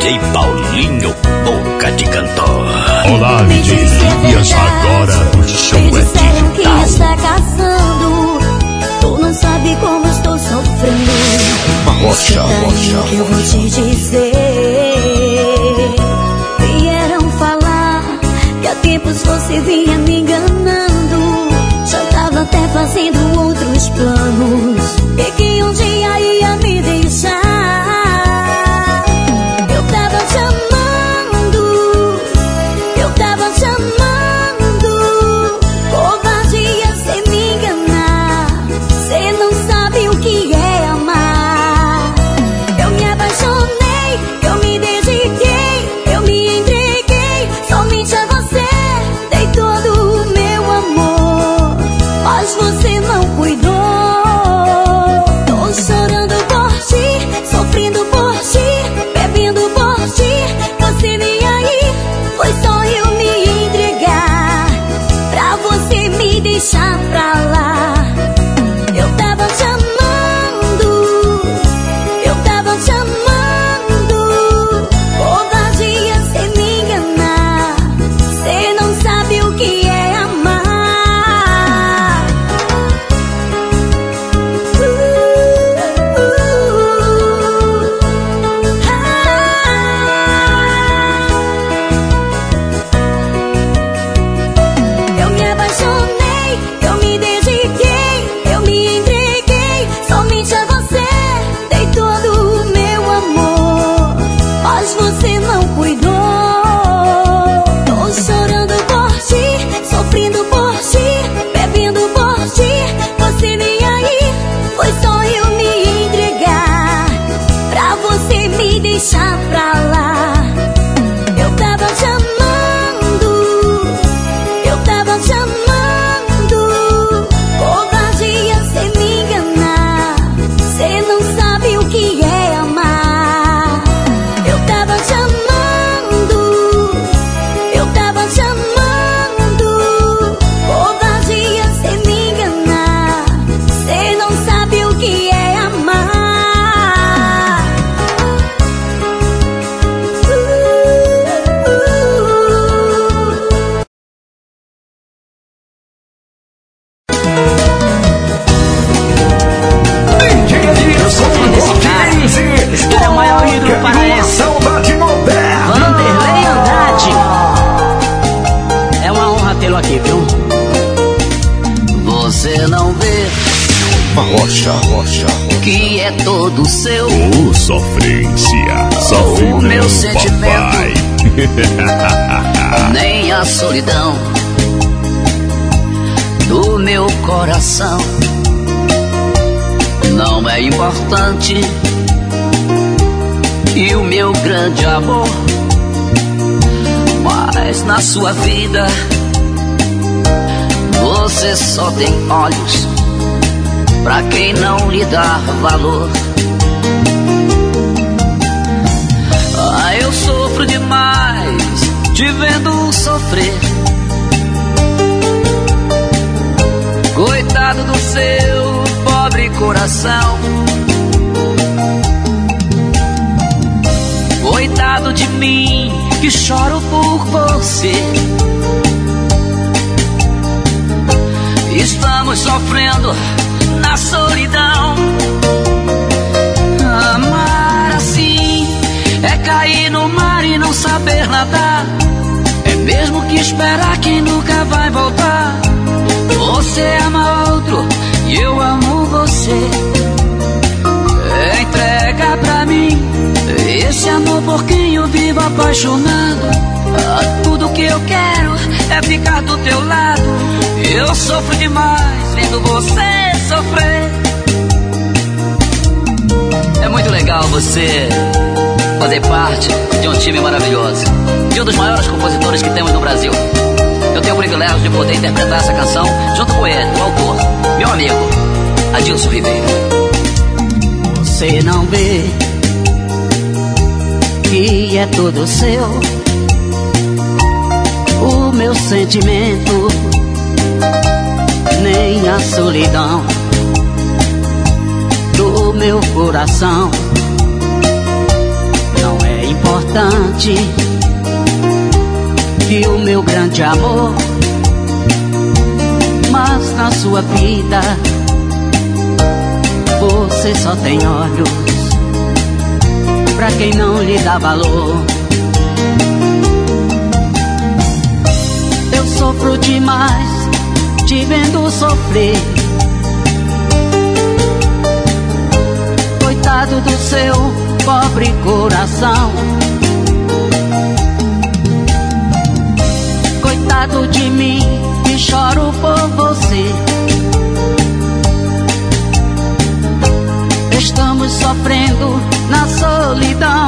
J Paulinho, boca de cantor. Olá, D J Elias, agora o show é digital. digital. Que está caçando, tu não sabe como estou sofrendo. Rocha, rocha, que eu vou te dizer. Vieram falar que há tempos você vinha me enganando. Já tava até fazendo outros planos e que um dia ia me deixar. Eu tava te amando, eu tava te amando. Covardia sem me enganar. Cê não sabe o que é amar. Eu me apaixonei, eu me dediquei, eu me entreguei somente a você. Dei todo o meu amor, mas você não cuidou. Tô chorando por ti, sofrendo por ti, bebendo por ti. Você nem aí, foi só eu me entregar pra você me deixar pra lá. Eu tava te amando, eu tava te amando. Covardia sem me enganar. Cê não sabe o que é amar. Eu me apaixonei, eu me dediquei, eu me entreguei somente a você. Dei todo o meu amor, mas você não cuidou. Tô chorando por ti, sofrendo por ti, bebendo por ti. Você nem aí, foi só eu me entregar pra você me deixar pra lá. Eu tava te amando, eu tava te amando. Covardia sem me enganar. Cê não sabe o que é amar. Eu tava te amando, eu tava te amando. Covardia sem me enganar. Cê não sabe o que é amar. Esse cara é o maior ídolo paraense. Saudade moderna. Vanderlei Andrade. É uma honra tê-lo aqui, viu? Você não vê Rocha, rocha, que é todo seu. ô sofrência, sofre O meu não, sentimento. papai. Nem a solidão do meu coração não é importante. E o meu grande amor, mas na sua vida você só tem olhos pra quem não lhe dá valor. Ah, eu sofro demais te vendo sofrer. Coitado do seu pobre coração. Coitado de mim que choro por você. Estamos sofrendo na solidão. Amar assim é cair no mar e não saber nadar. É mesmo que esperar quem nunca vai voltar. Você ama outro e eu amo você. Entrega pra mim esse amor por quem eu vivo apaixonado. Ah, tudo que eu quero é ficar do teu lado. Eu sofro demais vendo você sofrer. É muito legal você fazer parte de um time maravilhoso, de um dos maiores compositores que temos no Brasil. Eu tenho o privilégio de poder interpretar essa canção junto com ele, o autor, meu amigo Adilson Ribeiro. Você não vê que é todo seu o meu sentimento, nem a solidão do meu coração não é importante. importante que o meu grande amor. Mas na sua vida você só tem olhos pra quem não lhe dá valor. Eu sofro demais te vendo sofrer. Coitado do seu pobre coração. Coitado de mim que choro por você. Estamos sofrendo na solidão.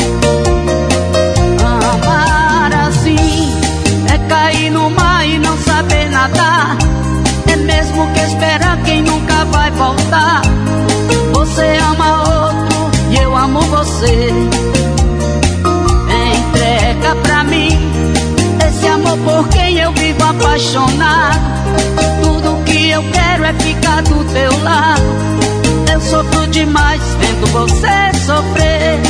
Amar assim é cair no mar e não saber nadar. É mesmo que esperar quem nunca vai voltar. Você ama outro e eu amo você. Entrega pra mim esse amor por quem eu vivo apaixonado. Tudo que eu quero é ficar do teu lado. Eu sofro demais vendo você sofrer.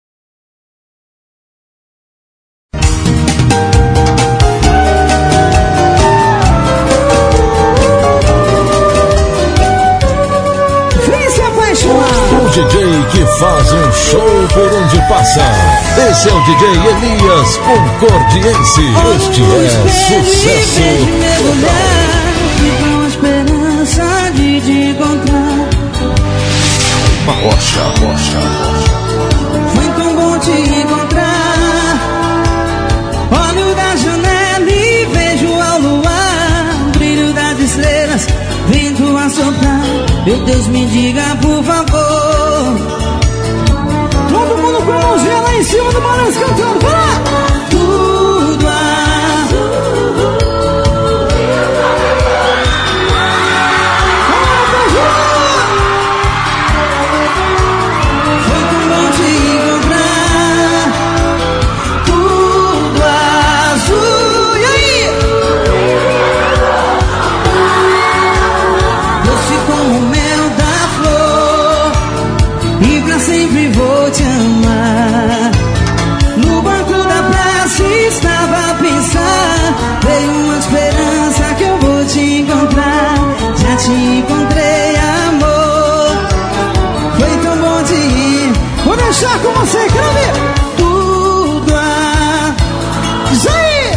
O D J que faz um show por onde passa. Esse é o D J Elias Concordiense. Este é sucesso total. Com a esperança de te encontrar. Rocha, rocha. Foi tão bom te encontrar. Olho da janela e vejo ao luar o brilho das estrelas, vento a soprar. Meu Deus, me diga por favor. Todo mundo com a mãozinha lá em cima do balanço cantando. Vai lá! Tudo azul. Foi tão bom te encontrar. Tudo azul. E aí? Doce como o mel da flor, e pra sempre vou te amar. No banco da praça estava a pensar, veio uma esperança que eu vou te encontrar. Já te encontrei, amor. Foi tão bom te ir. Vou deixar com você, quero ver. Tudo a... Diz aí!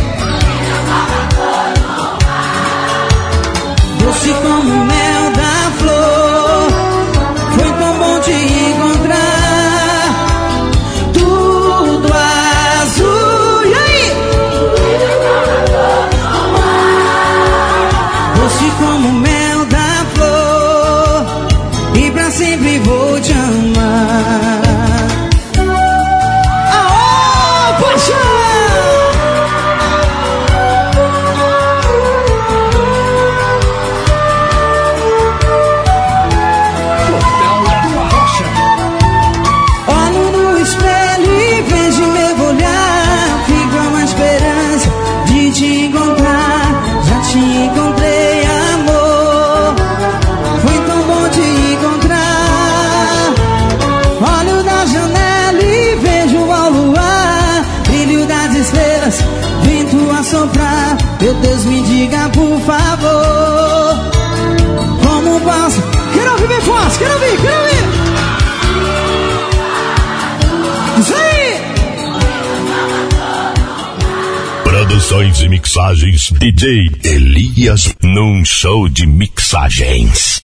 Doce como o mel da flor, foi tão bom te encontrar. Tudo azul. E aí? Doce como o mel da flor, e pra sempre vou te amar. Aô, paixão! Olho no espelho e vejo meu olhar. Fica uma esperança de te encontrar. Já te encontrei, amor. Foi tão bom te encontrar. Olho da janela e vejo ao luar brilho das estrelas, vento a soprar. Meu Deus, me diga por favor, como posso? Quero ouvir bem forte, quero ouvir, quero ouvir. Isso aí! Produções e mixagens D J Elias num show de mixagens.